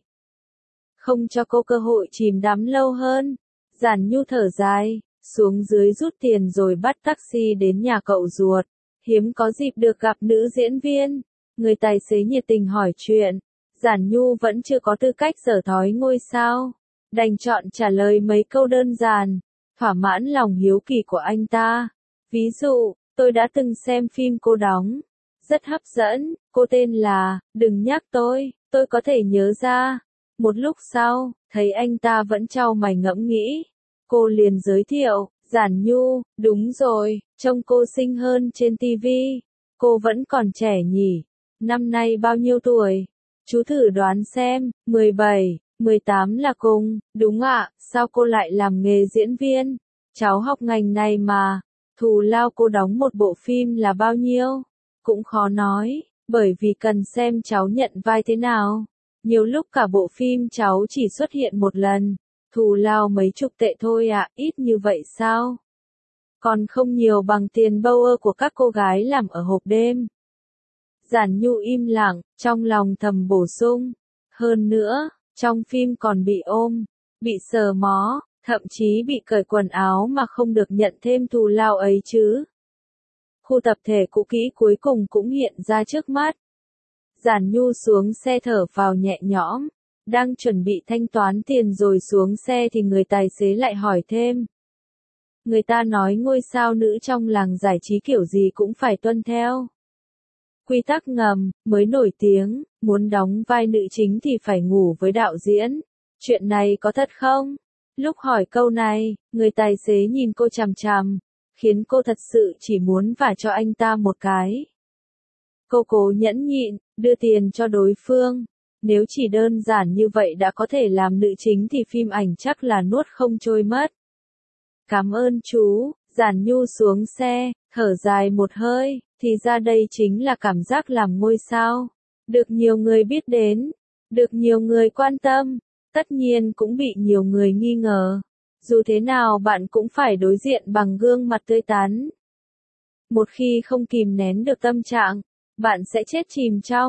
Không cho cô cơ hội chìm đắm lâu hơn. Giản Nhu thở dài, xuống dưới rút tiền rồi bắt taxi đến nhà cậu ruột. Hiếm có dịp được gặp nữ diễn viên. Người tài xế nhiệt tình hỏi chuyện. Giản Nhu vẫn chưa có tư cách dở thói ngôi sao. Đành chọn trả lời mấy câu đơn giản, thỏa mãn lòng hiếu kỳ của anh ta. Ví dụ, tôi đã từng xem phim cô đóng. Rất hấp dẫn, cô tên là, đừng nhắc tôi, tôi có thể nhớ ra. Một lúc sau, thấy anh ta vẫn trao mày ngẫm nghĩ. Cô liền giới thiệu, Giản Nhu, đúng rồi, trông cô xinh hơn trên tivi. Cô vẫn còn trẻ nhỉ, năm nay bao nhiêu tuổi? Chú thử đoán xem, mười bảy, mười tám là cùng, đúng ạ, sao cô lại làm nghề diễn viên? Cháu học ngành này mà, thù lao cô đóng một bộ phim là bao nhiêu? Cũng khó nói, bởi vì cần xem cháu nhận vai thế nào. Nhiều lúc cả bộ phim cháu chỉ xuất hiện một lần, thù lao mấy chục tệ thôi ạ, à, ít như vậy sao? Còn không nhiều bằng tiền bâu ơ của các cô gái làm ở hộp đêm. Giản Nhu im lặng, trong lòng thầm bổ sung. Hơn nữa, trong phim còn bị ôm, bị sờ mó, thậm chí bị cởi quần áo mà không được nhận thêm thù lao ấy chứ. Khu tập thể cũ kỹ cuối cùng cũng hiện ra trước mắt. Giản Nhu xuống xe thở phào nhẹ nhõm, đang chuẩn bị thanh toán tiền rồi xuống xe thì người tài xế lại hỏi thêm. Người ta nói ngôi sao nữ trong làng giải trí kiểu gì cũng phải tuân theo quy tắc ngầm, mới nổi tiếng, muốn đóng vai nữ chính thì phải ngủ với đạo diễn. Chuyện này có thật không? Lúc hỏi câu này, người tài xế nhìn cô chằm chằm, khiến cô thật sự chỉ muốn vả cho anh ta một cái. Cô cố nhẫn nhịn, đưa tiền cho đối phương. Nếu chỉ đơn giản như vậy đã có thể làm nữ chính thì phim ảnh chắc là nuốt không trôi mất. Cảm ơn chú. Giản Nhu xuống xe, thở dài một hơi, thì ra đây chính là cảm giác làm ngôi sao. Được nhiều người biết đến, được nhiều người quan tâm, tất nhiên cũng bị nhiều người nghi ngờ. Dù thế nào bạn cũng phải đối diện bằng gương mặt tươi tắn. Một khi không kìm nén được tâm trạng, bạn sẽ chết chìm trong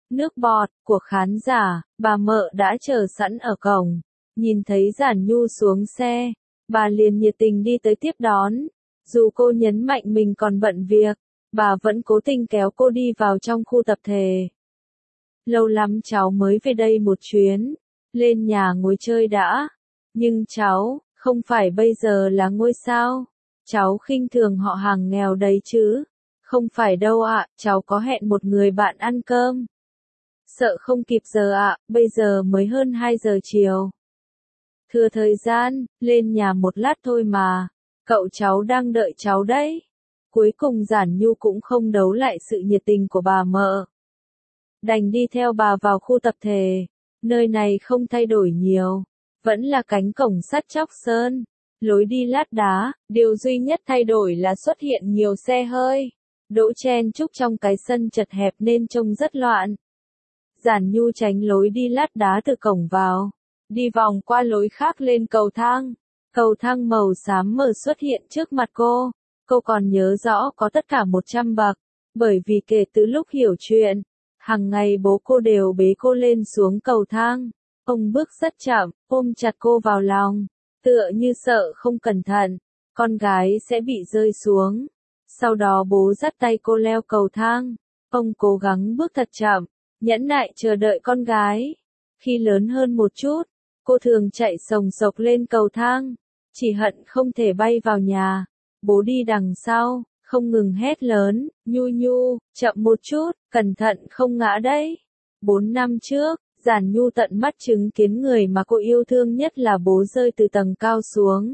nước bọt của khán giả, bà Mợ đã chờ sẵn ở cổng. Nhìn thấy Giản Nhu xuống xe, bà liền nhiệt tình đi tới tiếp đón. Dù cô nhấn mạnh mình còn bận việc, bà vẫn cố tình kéo cô đi vào trong khu tập thể. Lâu lắm cháu mới về đây một chuyến, lên nhà ngồi chơi đã. Nhưng cháu, không phải bây giờ là ngôi sao. Cháu khinh thường họ hàng nghèo đấy chứ. Không phải đâu ạ, cháu có hẹn một người bạn ăn cơm. Sợ không kịp giờ ạ, bây giờ mới hơn hai giờ chiều. Thừa thời gian, lên nhà một lát thôi mà. Cậu cháu đang đợi cháu đấy. Cuối cùng Giản Nhu cũng không đấu lại sự nhiệt tình của bà Mợ. Đành đi theo bà vào khu tập thể. Nơi này không thay đổi nhiều. Vẫn là cánh cổng sắt chóc sơn. Lối đi lát đá, điều duy nhất thay đổi là xuất hiện nhiều xe hơi. Đỗ chen chúc trong cái sân chật hẹp nên trông rất loạn. Giản Nhu tránh lối đi lát đá từ cổng vào. Đi vòng qua lối khác lên cầu thang. Cầu thang màu xám mờ xuất hiện trước mặt cô. Cô còn nhớ rõ có tất cả một trăm bậc. Bởi vì kể từ lúc hiểu chuyện, hàng ngày bố cô đều bế cô lên xuống cầu thang. Ông bước rất chậm, ôm chặt cô vào lòng. Tựa như sợ không cẩn thận, con gái sẽ bị rơi xuống. Sau đó bố dắt tay cô leo cầu thang. Ông cố gắng bước thật chậm, nhẫn nại chờ đợi con gái. Khi lớn hơn một chút, cô thường chạy sồng sộc lên cầu thang. Chỉ hận không thể bay vào nhà. Bố đi đằng sau, không ngừng hét lớn, Nhu Nhu, chậm một chút, cẩn thận không ngã đấy. Bốn năm trước, Giản Nhu tận mắt chứng kiến người mà cô yêu thương nhất là bố rơi từ tầng cao xuống.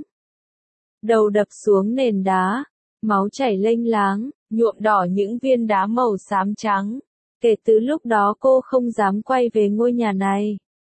Đầu đập xuống nền đá, máu chảy lênh láng, nhuộm đỏ những viên đá màu xám trắng. Kể từ lúc đó cô không dám quay về ngôi nhà này.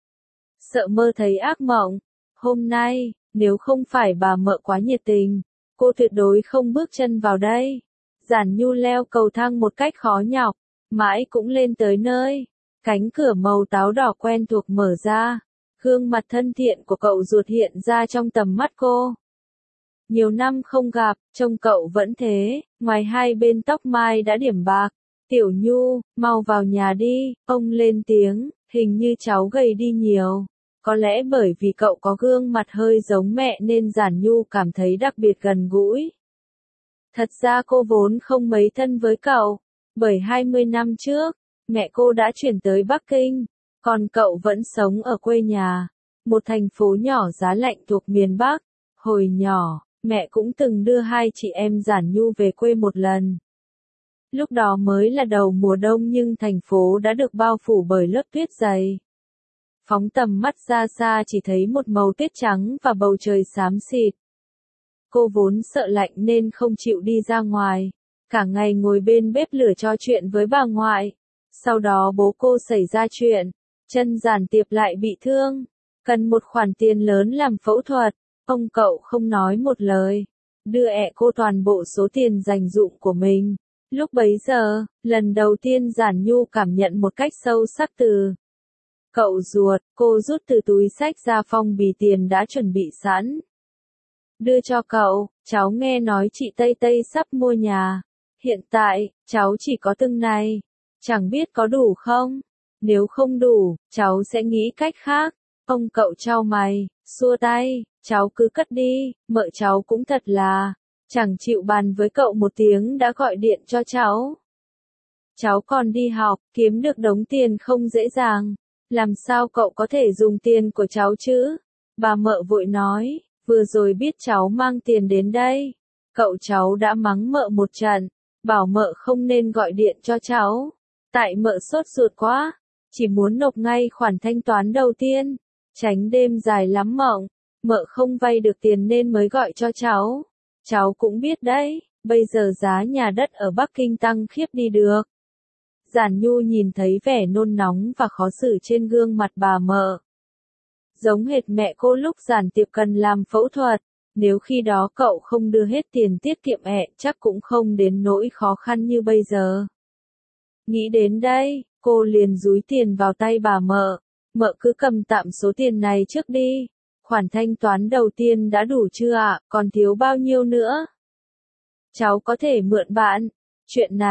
Sợ mơ thấy ác mộng. Hôm nay, nếu không phải bà Mợ quá nhiệt tình, cô tuyệt đối không bước chân vào đây. Giản Nhu leo cầu thang một cách khó nhọc, mãi cũng lên tới nơi. Cánh cửa màu táo đỏ quen thuộc mở ra. Gương mặt thân thiện của cậu ruột hiện ra trong tầm mắt cô. Nhiều năm không gặp, trông cậu vẫn thế, ngoài hai bên tóc mai đã điểm bạc. Tiểu Nhu, mau vào nhà đi, ông lên tiếng, hình như cháu gầy đi nhiều. Có lẽ bởi vì cậu có gương mặt hơi giống mẹ nên Giản Nhu cảm thấy đặc biệt gần gũi. Thật ra cô vốn không mấy thân với cậu, bởi hai mươi năm trước, mẹ cô đã chuyển tới Bắc Kinh, còn cậu vẫn sống ở quê nhà, một thành phố nhỏ giá lạnh thuộc miền Bắc. Hồi nhỏ, mẹ cũng từng đưa hai chị em Giản Nhu về quê một lần. Lúc đó mới là đầu mùa đông nhưng thành phố đã được bao phủ bởi lớp tuyết dày. Phóng tầm mắt ra xa chỉ thấy một màu tuyết trắng và bầu trời xám xịt. Cô vốn sợ lạnh nên không chịu đi ra ngoài, cả ngày ngồi bên bếp lửa trò chuyện với bà ngoại. Sau đó bố cô xảy ra chuyện, chân Giản Tiệp lại bị thương, cần một khoản tiền lớn làm phẫu thuật. Ông cậu không nói một lời, đưa ẹ cô toàn bộ số tiền dành dụm của mình. Lúc bấy giờ, lần đầu tiên Giản Nhu cảm nhận một cách sâu sắc từ cậu ruột. Cô rút từ túi xách ra phong bì tiền đã chuẩn bị sẵn. Đưa cho cậu, cháu nghe nói chị Tây Tây sắp mua nhà. Hiện tại, cháu chỉ có từng này. Chẳng biết có đủ không? Nếu không đủ, cháu sẽ nghĩ cách khác. Ông cậu chau mày, xua tay, cháu cứ cất đi, mợ cháu cũng thật là, chẳng chịu bàn với cậu một tiếng đã gọi điện cho cháu. Cháu còn đi học, kiếm được đống tiền không dễ dàng, làm sao cậu có thể dùng tiền của cháu chứ? Bà Mợ vội nói, vừa rồi biết cháu mang tiền đến đây, cậu cháu đã mắng mợ một trận, bảo mợ không nên gọi điện cho cháu, tại mợ sốt ruột quá, chỉ muốn nộp ngay khoản thanh toán đầu tiên, tránh đêm dài lắm mộng, mợ không vay được tiền nên mới gọi cho cháu. Cháu cũng biết đấy, bây giờ giá nhà đất ở Bắc Kinh tăng khiếp đi được. Giản Nhu nhìn thấy vẻ nôn nóng và khó xử trên gương mặt bà Mợ. Giống hệt mẹ cô lúc Giản Tiệp cần làm phẫu thuật, nếu khi đó cậu không đưa hết tiền tiết kiệm ẹ chắc cũng không đến nỗi khó khăn như bây giờ. Nghĩ đến đây, cô liền dúi tiền vào tay bà Mợ. Mợ cứ cầm tạm số tiền này trước đi. Khoản thanh toán đầu tiên đã đủ chưa ạ, còn thiếu bao nhiêu nữa? Cháu có thể mượn bạn. Chuyện này,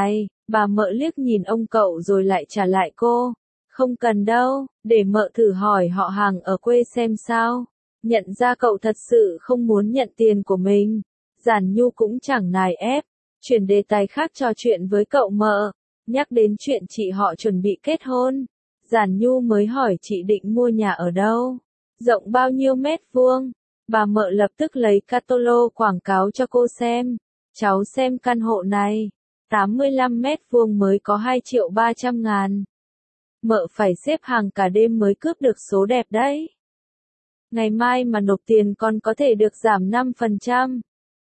Bà Mợ liếc nhìn ông cậu rồi lại trả lại cô. Không cần đâu, để Mợ thử hỏi họ hàng ở quê xem sao. Nhận ra cậu thật sự không muốn nhận tiền của mình. Giản Nhu cũng chẳng nài ép. Chuyển đề tài khác trò chuyện với cậu Mợ. Nhắc đến chuyện chị họ chuẩn bị kết hôn. Giản Nhu mới hỏi chị định mua nhà ở đâu. Rộng bao nhiêu mét vuông. Bà Mợ lập tức lấy catalog quảng cáo cho cô xem. Cháu xem căn hộ này. tám mươi lăm mét vuông mới có hai triệu ba trăm ngàn. Mợ phải xếp hàng cả đêm mới cướp được số đẹp đấy. Ngày mai mà nộp tiền con có thể được giảm năm phần trăm.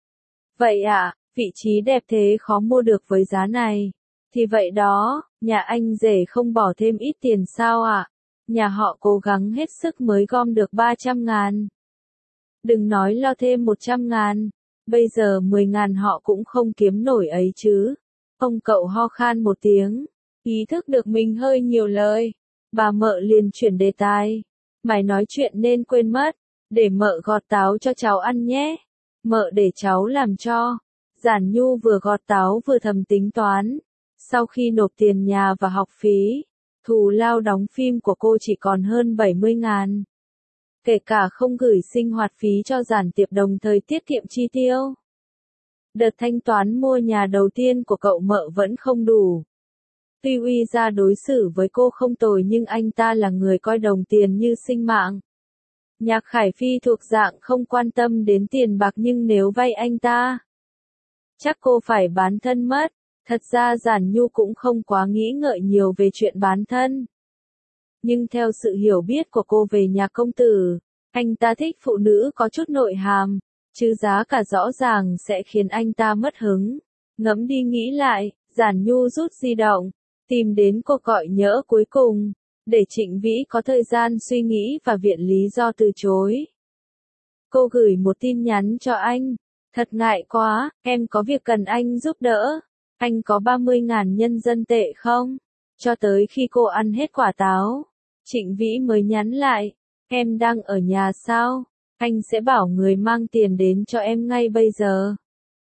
Vậy ạ, à, vị trí đẹp thế khó mua được với giá này. Thì vậy đó, nhà anh rể không bỏ thêm ít tiền sao ạ? À? Nhà họ cố gắng hết sức mới gom được ba trăm ngàn. Đừng nói lo thêm một trăm ngàn. Bây giờ mười ngàn họ cũng không kiếm nổi ấy chứ. Ông cậu ho khan một tiếng. Ý thức được mình hơi nhiều lời. Bà Mợ liền chuyển đề tài. Mày nói chuyện nên quên mất. Để Mợ gọt táo cho cháu ăn nhé. Mợ để cháu làm cho. Giản Nhu vừa gọt táo vừa thầm tính toán. Sau khi nộp tiền nhà và học phí, thù lao đóng phim của cô chỉ còn hơn bảy mươi ngàn. Kể cả không gửi sinh hoạt phí cho Giản Tiệp đồng thời tiết kiệm chi tiêu. Đợt thanh toán mua nhà đầu tiên của cậu Mợ vẫn không đủ. Tuy Uy ra đối xử với cô không tồi nhưng anh ta là người coi đồng tiền như sinh mạng. Nhạc Khải Phi thuộc dạng không quan tâm đến tiền bạc nhưng nếu vay anh ta, chắc cô phải bán thân mất. Thật ra Giản Nhu cũng không quá nghĩ ngợi nhiều về chuyện bán thân. Nhưng theo sự hiểu biết của cô về nhà công tử, anh ta thích phụ nữ có chút nội hàm, chứ giá cả rõ ràng sẽ khiến anh ta mất hứng. Ngẫm đi nghĩ lại, Giản Nhu rút di động, tìm đến cuộc gọi nhỡ cuối cùng, để Trịnh Vĩ có thời gian suy nghĩ và viện lý do từ chối. Cô gửi một tin nhắn cho anh. Thật ngại quá, em có việc cần anh giúp đỡ. Anh có ba mươi ngàn nhân dân tệ không? Cho tới khi cô ăn hết quả táo, Trịnh Vĩ mới nhắn lại. Em đang ở nhà sao? Anh sẽ bảo người mang tiền đến cho em ngay bây giờ.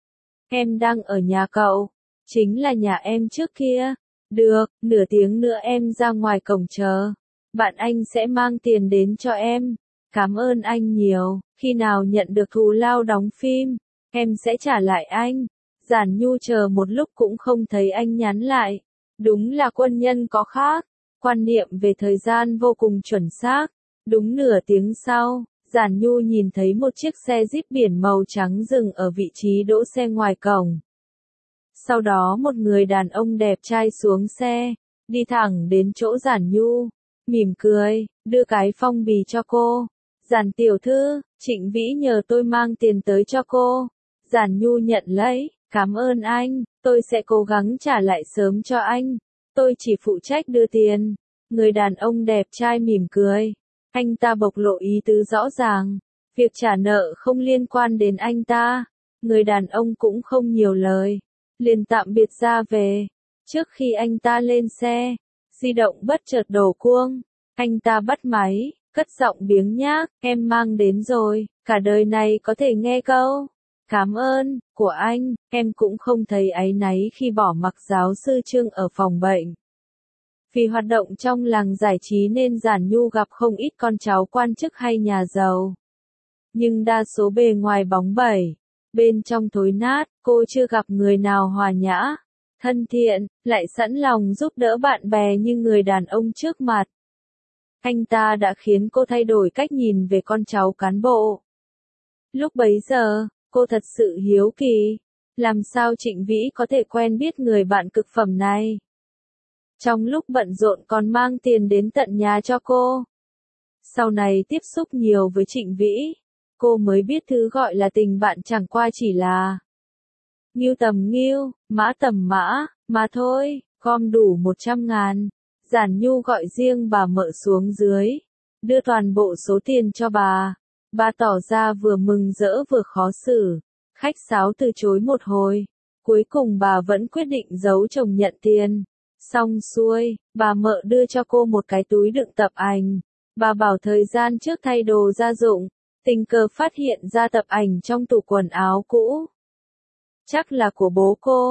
Em đang ở nhà cậu. Chính là nhà em trước kia. Được, nửa tiếng nữa em ra ngoài cổng chờ. Bạn anh sẽ mang tiền đến cho em. Cảm ơn anh nhiều. Khi nào nhận được thù lao đóng phim, em sẽ trả lại anh. Giản Nhu chờ một lúc cũng không thấy anh nhắn lại. Đúng là quân nhân có khác. Quan niệm về thời gian vô cùng chuẩn xác. Đúng nửa tiếng sau, Giản Nhu nhìn thấy một chiếc xe Jeep biển màu trắng dừng ở vị trí đỗ xe ngoài cổng. Sau đó một người đàn ông đẹp trai xuống xe, đi thẳng đến chỗ Giản Nhu, mỉm cười, đưa cái phong bì cho cô. Giản tiểu thư, Trịnh Vĩ nhờ tôi mang tiền tới cho cô. Giản Nhu nhận lấy, cảm ơn anh, tôi sẽ cố gắng trả lại sớm cho anh. Tôi chỉ phụ trách đưa tiền. Người đàn ông đẹp trai mỉm cười. Anh ta bộc lộ ý tứ rõ ràng. Việc trả nợ không liên quan đến anh ta. Người đàn ông cũng không nhiều lời. Liền tạm biệt ra về. Trước khi anh ta lên xe, di động bất chợt đổ chuông. Anh ta bắt máy, cất giọng biếng nhác, em mang đến rồi, cả đời này có thể nghe câu cảm ơn của anh. Em cũng không thấy áy náy khi bỏ mặc giáo sư Trương ở phòng bệnh. Vì hoạt động trong làng giải trí nên Giản Nhu gặp không ít con cháu quan chức hay nhà giàu. Nhưng đa số bề ngoài bóng bẩy, bên trong thối nát. Cô chưa gặp người nào hòa nhã, thân thiện, lại sẵn lòng giúp đỡ bạn bè như người đàn ông trước mặt. Anh ta đã khiến cô thay đổi cách nhìn về con cháu cán bộ. Lúc bấy giờ, cô thật sự hiếu kỳ, làm sao Trịnh Vĩ có thể quen biết người bạn cực phẩm này. Trong lúc bận rộn còn mang tiền đến tận nhà cho cô. Sau này tiếp xúc nhiều với Trịnh Vĩ, cô mới biết thứ gọi là tình bạn chẳng qua chỉ là nghiêu tầm nghiêu, mã tầm mã, mà thôi. Gom đủ một trăm ngàn, Giản Nhu gọi riêng bà Mợ xuống dưới, đưa toàn bộ số tiền cho bà. Bà tỏ ra vừa mừng rỡ vừa khó xử, khách sáo từ chối một hồi. Cuối cùng bà vẫn quyết định giấu chồng nhận tiền. Xong xuôi, bà Mợ đưa cho cô một cái túi đựng tập ảnh. Bà bảo thời gian trước thay đồ gia dụng, tình cờ phát hiện ra tập ảnh trong tủ quần áo cũ. Chắc là của bố cô.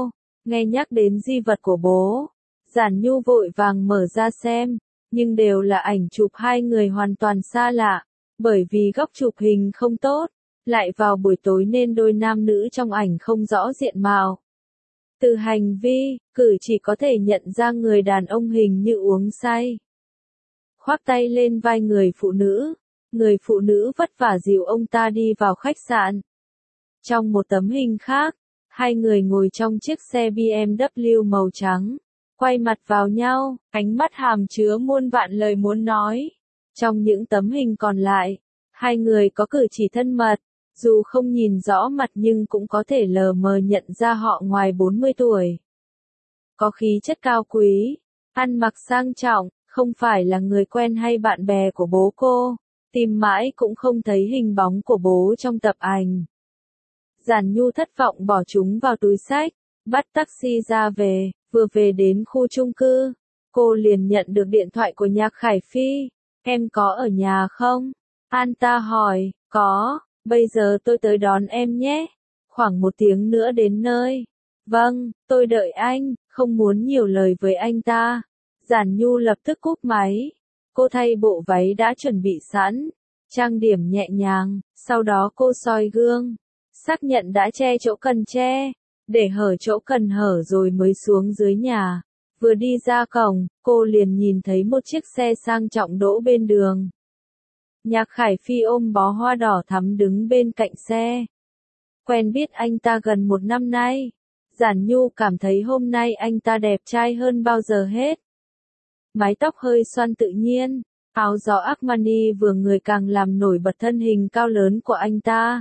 Nghe nhắc đến di vật của bố, Giản Nhu vội vàng mở ra xem, nhưng đều là ảnh chụp hai người hoàn toàn xa lạ, bởi vì góc chụp hình không tốt, lại vào buổi tối nên đôi nam nữ trong ảnh không rõ diện mạo. Từ hành vi, cử chỉ có thể nhận ra người đàn ông hình như uống say. Khoác tay lên vai người phụ nữ, người phụ nữ vất vả dìu ông ta đi vào khách sạn. Trong một tấm hình khác, hai người ngồi trong chiếc xe bê em vê màu trắng, quay mặt vào nhau, ánh mắt hàm chứa muôn vạn lời muốn nói. Trong những tấm hình còn lại, hai người có cử chỉ thân mật, dù không nhìn rõ mặt nhưng cũng có thể lờ mờ nhận ra họ ngoài bốn mươi tuổi. Có khí chất cao quý, ăn mặc sang trọng, không phải là người quen hay bạn bè của bố cô, tìm mãi cũng không thấy hình bóng của bố trong tập ảnh. Giản Nhu thất vọng bỏ chúng vào túi xách, bắt taxi ra về, vừa về đến khu chung cư, cô liền nhận được điện thoại của Nhạc Khải Phi. Em có ở nhà không? An ta hỏi, có, bây giờ tôi tới đón em nhé. Khoảng một tiếng nữa đến nơi. Vâng, tôi đợi anh, không muốn nhiều lời với anh ta. Giản Nhu lập tức cúp máy. Cô thay bộ váy đã chuẩn bị sẵn, trang điểm nhẹ nhàng, sau đó cô soi gương, xác nhận đã che chỗ cần che, để hở chỗ cần hở rồi mới xuống dưới nhà. Vừa đi ra cổng, cô liền nhìn thấy một chiếc xe sang trọng đỗ bên đường. Nhạc Khải Phi ôm bó hoa đỏ thắm đứng bên cạnh xe. Quen biết anh ta gần một năm nay, Giản Nhu cảm thấy hôm nay anh ta đẹp trai hơn bao giờ hết. Mái tóc hơi xoăn tự nhiên, áo gió Armani vừa người càng làm nổi bật thân hình cao lớn của anh ta.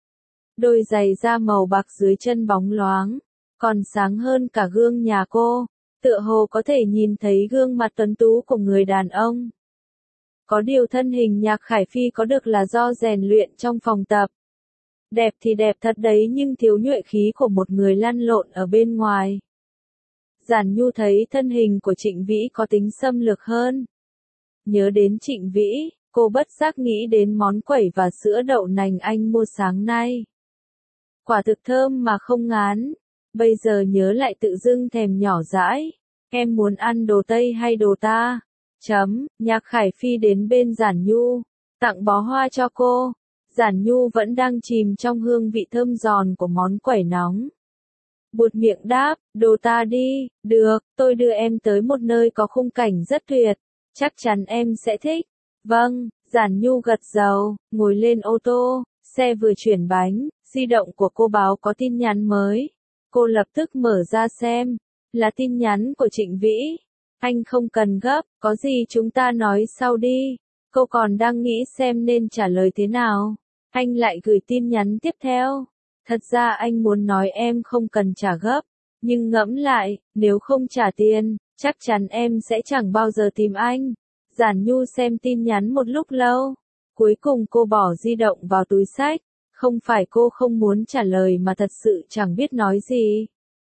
Đôi giày da màu bạc dưới chân bóng loáng, còn sáng hơn cả gương nhà cô, tựa hồ có thể nhìn thấy gương mặt tuấn tú của người đàn ông. Có điều thân hình Nhạc Khải Phi có được là do rèn luyện trong phòng tập. Đẹp thì đẹp thật đấy nhưng thiếu nhuệ khí của một người lăn lộn ở bên ngoài. Giản Nhu thấy thân hình của Trịnh Vĩ có tính xâm lược hơn. Nhớ đến Trịnh Vĩ, cô bất giác nghĩ đến món quẩy và sữa đậu nành anh mua sáng nay. Quả thực thơm mà không ngán. Bây giờ nhớ lại tự dưng thèm nhỏ dãi. Em muốn ăn đồ Tây hay đồ ta? Chấm, Nhạc Khải Phi đến bên Giản Nhu, tặng bó hoa cho cô. Giản Nhu vẫn đang chìm trong hương vị thơm giòn của món quẩy nóng. Buột miệng đáp, đồ ta đi, được, tôi đưa em tới một nơi có khung cảnh rất tuyệt, chắc chắn em sẽ thích. Vâng, Giản Nhu gật đầu, ngồi lên ô tô, xe vừa chuyển bánh, di động của cô báo có tin nhắn mới. Cô lập tức mở ra xem, là tin nhắn của Trịnh Vĩ. Anh không cần gấp, có gì chúng ta nói sau đi. Cô còn đang nghĩ xem nên trả lời thế nào. Anh lại gửi tin nhắn tiếp theo. Thật ra anh muốn nói em không cần trả gấp, nhưng ngẫm lại, nếu không trả tiền, chắc chắn em sẽ chẳng bao giờ tìm anh. Giản Nhu xem tin nhắn một lúc lâu, cuối cùng cô bỏ di động vào túi xách, không phải cô không muốn trả lời mà thật sự chẳng biết nói gì.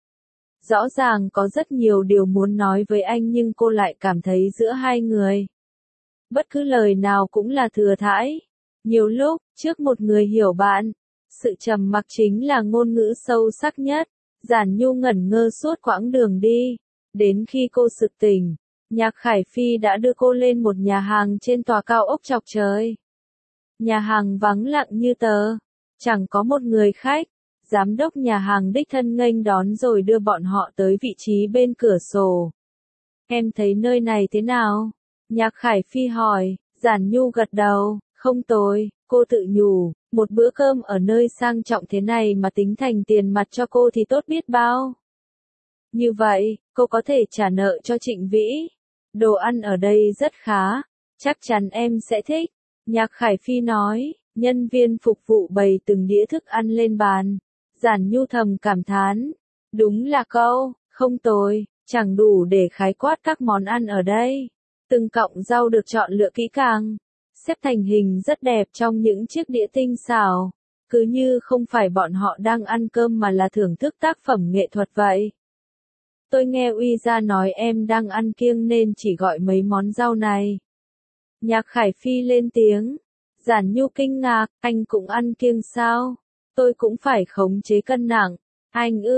Rõ ràng có rất nhiều điều muốn nói với anh nhưng cô lại cảm thấy giữa hai người, bất cứ lời nào cũng là thừa thãi. Nhiều lúc, trước một người hiểu bạn, sự trầm mặc chính là ngôn ngữ sâu sắc nhất. Giản Nhu ngẩn ngơ suốt quãng đường đi, đến khi cô sực tỉnh, Nhạc Khải Phi đã đưa cô lên một nhà hàng trên tòa cao ốc chọc trời. Nhà hàng vắng lặng như tờ, chẳng có một người khách. Giám đốc nhà hàng đích thân nghênh đón rồi đưa bọn họ tới vị trí bên cửa sổ. Em thấy nơi này thế nào? Nhạc Khải Phi hỏi. Giản Nhu gật đầu, không tồi, cô tự nhủ, một bữa cơm ở nơi sang trọng thế này mà tính thành tiền mặt cho cô thì tốt biết bao. Như vậy, cô có thể trả nợ cho Trịnh Vĩ. Đồ ăn ở đây rất khá, chắc chắn em sẽ thích. Nhạc Khải Phi nói, nhân viên phục vụ bày từng đĩa thức ăn lên bàn. Giản Nhu thầm cảm thán, đúng là câu, không tồi, chẳng đủ để khái quát các món ăn ở đây. Từng cọng rau được chọn lựa kỹ càng, xếp thành hình rất đẹp trong những chiếc đĩa tinh xảo, cứ như không phải bọn họ đang ăn cơm mà là thưởng thức tác phẩm nghệ thuật vậy. Tôi nghe Uy Gia nói em đang ăn kiêng nên chỉ gọi mấy món rau này. Nhạc Khải Phi lên tiếng. Giản Nhu kinh ngạc, anh cũng ăn kiêng sao? Tôi cũng phải khống chế cân nặng. Anh ư,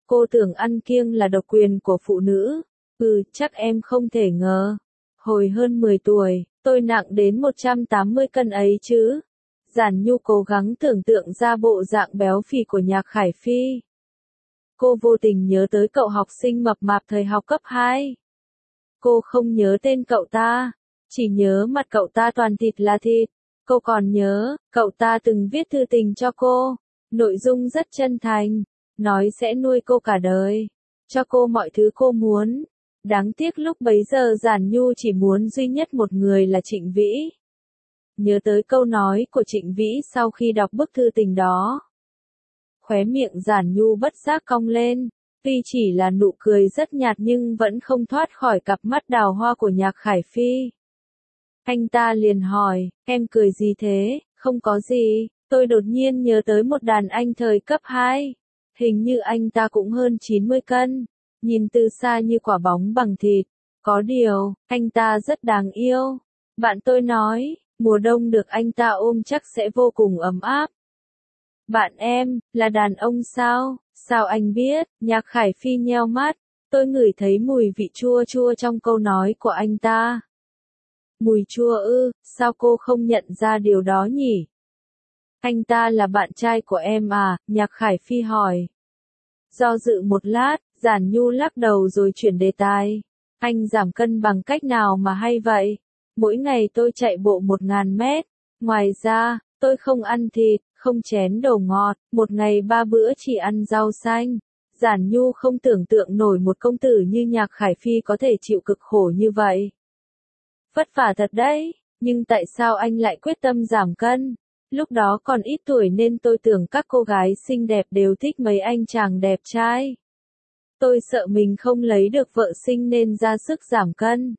cô tưởng ăn kiêng là độc quyền của phụ nữ. Ừ, chắc em không thể ngờ. Hồi hơn mười tuổi, tôi nặng đến một trăm tám mươi cân ấy chứ. Giản Nhu cố gắng tưởng tượng ra bộ dạng béo phì của Nhạc Khải Phi. Cô vô tình nhớ tới cậu học sinh mập mạp thời học cấp hai. Cô không nhớ tên cậu ta, chỉ nhớ mặt cậu ta toàn thịt là thịt. Cô còn nhớ, cậu ta từng viết thư tình cho cô, nội dung rất chân thành, nói sẽ nuôi cô cả đời, cho cô mọi thứ cô muốn. Đáng tiếc lúc bấy giờ Giản Nhu chỉ muốn duy nhất một người là Trịnh Vĩ. Nhớ tới câu nói của Trịnh Vĩ sau khi đọc bức thư tình đó. Khóe miệng Giản Nhu bất giác cong lên, tuy chỉ là nụ cười rất nhạt nhưng vẫn không thoát khỏi cặp mắt đào hoa của Nhạc Khải Phi. Anh ta liền hỏi, em cười gì thế? Không có gì, tôi đột nhiên nhớ tới một đàn anh thời cấp hai. Hình như anh ta cũng hơn chín mươi cân, nhìn từ xa như quả bóng bằng thịt. Có điều, anh ta rất đáng yêu. Bạn tôi nói, mùa đông được anh ta ôm chắc sẽ vô cùng ấm áp. Bạn em, là đàn ông sao? Sao anh biết? Nhạc Khải Phi nheo mắt, tôi ngửi thấy mùi vị chua chua trong câu nói của anh ta. Mùi chua ư, sao cô không nhận ra điều đó nhỉ? Anh ta là bạn trai của em à? Nhạc Khải Phi hỏi. Do dự một lát, Giản Nhu lắc đầu rồi chuyển đề tài. Anh giảm cân bằng cách nào mà hay vậy? Mỗi ngày tôi chạy bộ một ngàn mét. Ngoài ra, tôi không ăn thịt, không chén đồ ngọt, một ngày ba bữa chỉ ăn rau xanh. Giản Nhu không tưởng tượng nổi một công tử như Nhạc Khải Phi có thể chịu cực khổ như vậy. Vất vả thật đấy, nhưng tại sao anh lại quyết tâm giảm cân? Lúc đó còn ít tuổi nên tôi tưởng các cô gái xinh đẹp đều thích mấy anh chàng đẹp trai. Tôi sợ mình không lấy được vợ xinh nên ra sức giảm cân.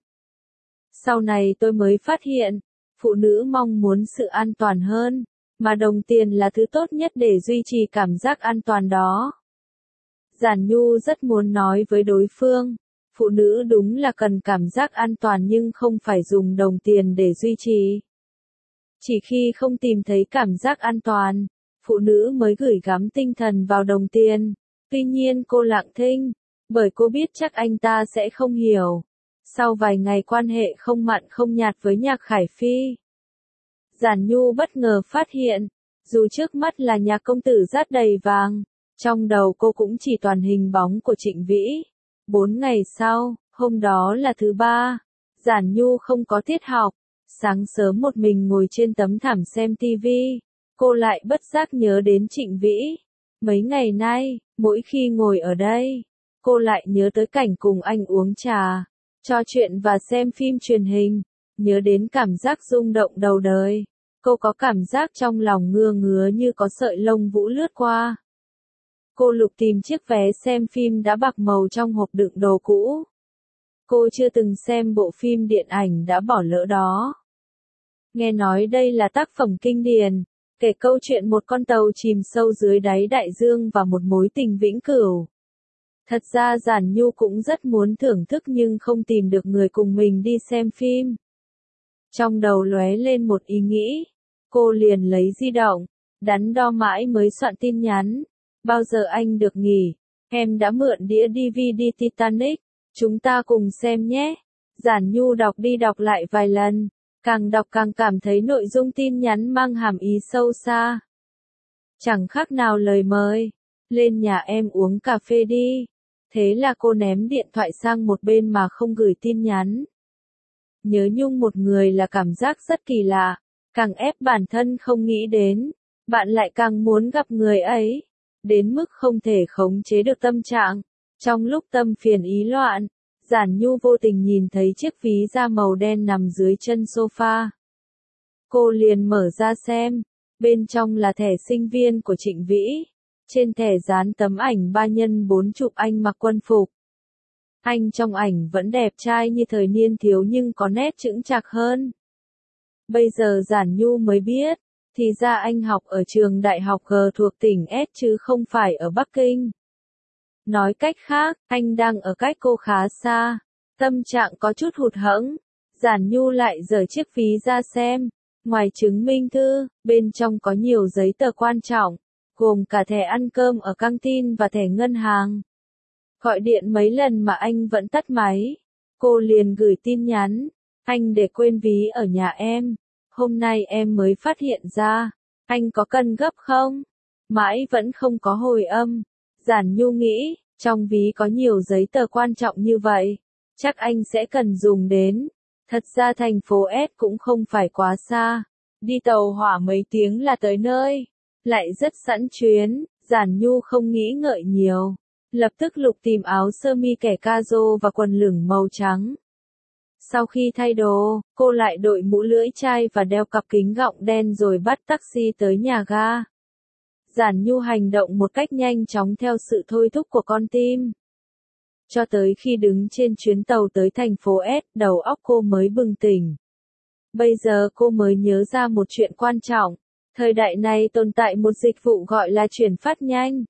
Sau này tôi mới phát hiện, phụ nữ mong muốn sự an toàn hơn, mà đồng tiền là thứ tốt nhất để duy trì cảm giác an toàn đó. Giản Nhu rất muốn nói với đối phương, phụ nữ đúng là cần cảm giác an toàn nhưng không phải dùng đồng tiền để duy trì. Chỉ khi không tìm thấy cảm giác an toàn, phụ nữ mới gửi gắm tinh thần vào đồng tiền. Tuy nhiên cô lặng thinh, bởi cô biết chắc anh ta sẽ không hiểu. Sau vài ngày quan hệ không mặn không nhạt với Nhạc Khải Phi, Giản Nhu bất ngờ phát hiện, dù trước mắt là Nhạc công tử rát đầy vàng, trong đầu cô cũng chỉ toàn hình bóng của Trịnh Vĩ. Bốn ngày sau, hôm đó là thứ ba, Giản Nhu không có tiết học, sáng sớm một mình ngồi trên tấm thảm xem tivi, cô lại bất giác nhớ đến Trịnh Vĩ. Mấy ngày nay, mỗi khi ngồi ở đây, cô lại nhớ tới cảnh cùng anh uống trà, trò chuyện và xem phim truyền hình, nhớ đến cảm giác rung động đầu đời. Cô có cảm giác trong lòng ngưa ngứa như có sợi lông vũ lướt qua. Cô lục tìm chiếc vé xem phim đã bạc màu trong hộp đựng đồ cũ. Cô chưa từng xem bộ phim điện ảnh đã bỏ lỡ đó. Nghe nói đây là tác phẩm kinh điển, kể câu chuyện một con tàu chìm sâu dưới đáy đại dương và một mối tình vĩnh cửu. Thật ra Giản Nhu cũng rất muốn thưởng thức nhưng không tìm được người cùng mình đi xem phim. Trong đầu lóe lên một ý nghĩ, cô liền lấy di động, đắn đo mãi mới soạn tin nhắn. Bao giờ anh được nghỉ? Em đã mượn đĩa đê vê đê Titanic, chúng ta cùng xem nhé. Giản Nhu đọc đi đọc lại vài lần, càng đọc càng cảm thấy nội dung tin nhắn mang hàm ý sâu xa. Chẳng khác nào lời mời, lên nhà em uống cà phê đi. Thế là cô ném điện thoại sang một bên mà không gửi tin nhắn. Nhớ nhung một người là cảm giác rất kỳ lạ, càng ép bản thân không nghĩ đến, bạn lại càng muốn gặp người ấy, đến mức không thể khống chế được tâm trạng. Trong lúc tâm phiền ý loạn, Giản Nhu vô tình nhìn thấy chiếc ví da màu đen nằm dưới chân sofa. Cô liền mở ra xem, bên trong là thẻ sinh viên của Trịnh Vĩ. Trên thẻ dán tấm ảnh ba nhân bốn chụp anh mặc quân phục. Anh trong ảnh vẫn đẹp trai như thời niên thiếu nhưng có nét chững chạc hơn. Bây giờ Giản Nhu mới biết, thì ra anh học ở trường đại học G thuộc tỉnh S chứ không phải ở Bắc Kinh. Nói cách khác, anh đang ở cách cô khá xa. Tâm trạng có chút hụt hẫng, Giản Nhu lại giở chiếc ví ra xem. Ngoài chứng minh thư, bên trong có nhiều giấy tờ quan trọng, gồm cả thẻ ăn cơm ở căng tin và thẻ ngân hàng. Gọi điện mấy lần mà anh vẫn tắt máy. Cô liền gửi tin nhắn. Anh để quên ví ở nhà em. Hôm nay em mới phát hiện ra. Anh có cần gấp không? Mãi vẫn không có hồi âm. Giản Nhu nghĩ, trong ví có nhiều giấy tờ quan trọng như vậy. Chắc anh sẽ cần dùng đến. Thật ra thành phố S cũng không phải quá xa. Đi tàu hỏa mấy tiếng là tới nơi. Lại rất sẵn chuyến, Giản Nhu không nghĩ ngợi nhiều. Lập tức lục tìm áo sơ mi kẻ caro và quần lửng màu trắng. Sau khi thay đồ, cô lại đội mũ lưỡi chai và đeo cặp kính gọng đen rồi bắt taxi tới nhà ga. Giản Nhu hành động một cách nhanh chóng theo sự thôi thúc của con tim. Cho tới khi đứng trên chuyến tàu tới thành phố S, đầu óc cô mới bừng tỉnh. Bây giờ cô mới nhớ ra một chuyện quan trọng. Thời đại này tồn tại một dịch vụ gọi là chuyển phát nhanh.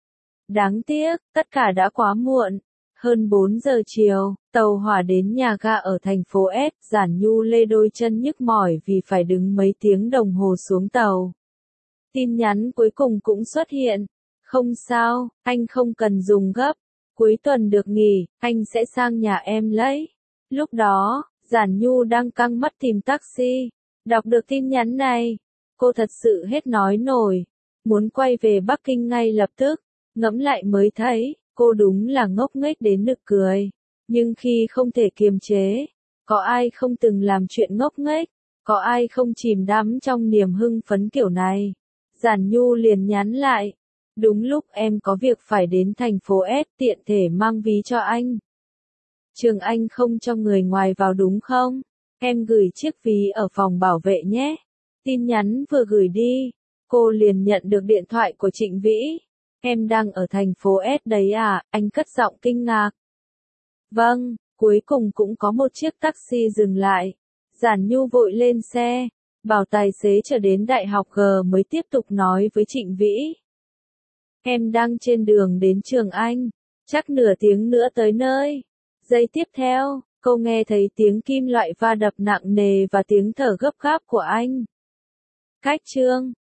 Đáng tiếc, tất cả đã quá muộn. Hơn bốn giờ chiều, tàu hỏa đến nhà ga ở thành phố S, Giản Nhu lê đôi chân nhức mỏi vì phải đứng mấy tiếng đồng hồ xuống tàu. Tin nhắn cuối cùng cũng xuất hiện. Không sao, anh không cần dùng gấp. Cuối tuần được nghỉ, anh sẽ sang nhà em lấy. Lúc đó, Giản Nhu đang căng mắt tìm taxi. Đọc được tin nhắn này, cô thật sự hết nói nổi. Muốn quay về Bắc Kinh ngay lập tức. Ngẫm lại mới thấy, cô đúng là ngốc nghếch đến nực cười. Nhưng khi không thể kiềm chế, có ai không từng làm chuyện ngốc nghếch, có ai không chìm đắm trong niềm hưng phấn kiểu này. Giản Nhu liền nhắn lại. Đúng lúc em có việc phải đến thành phố S tiện thể mang ví cho anh. Trường Anh không cho người ngoài vào đúng không? Em gửi chiếc ví ở phòng bảo vệ nhé. Tin nhắn vừa gửi đi, cô liền nhận được điện thoại của Trịnh Vĩ. Em đang ở thành phố S đấy à, anh cất giọng kinh ngạc. Vâng, cuối cùng cũng có một chiếc taxi dừng lại. Giản Nhu vội lên xe, bảo tài xế chờ đến Đại học G mới tiếp tục nói với Trịnh Vĩ. Em đang trên đường đến Trường Anh, chắc nửa tiếng nữa tới nơi. Giây tiếp theo, cô nghe thấy tiếng kim loại va đập nặng nề và tiếng thở gấp gáp của anh. Cách chương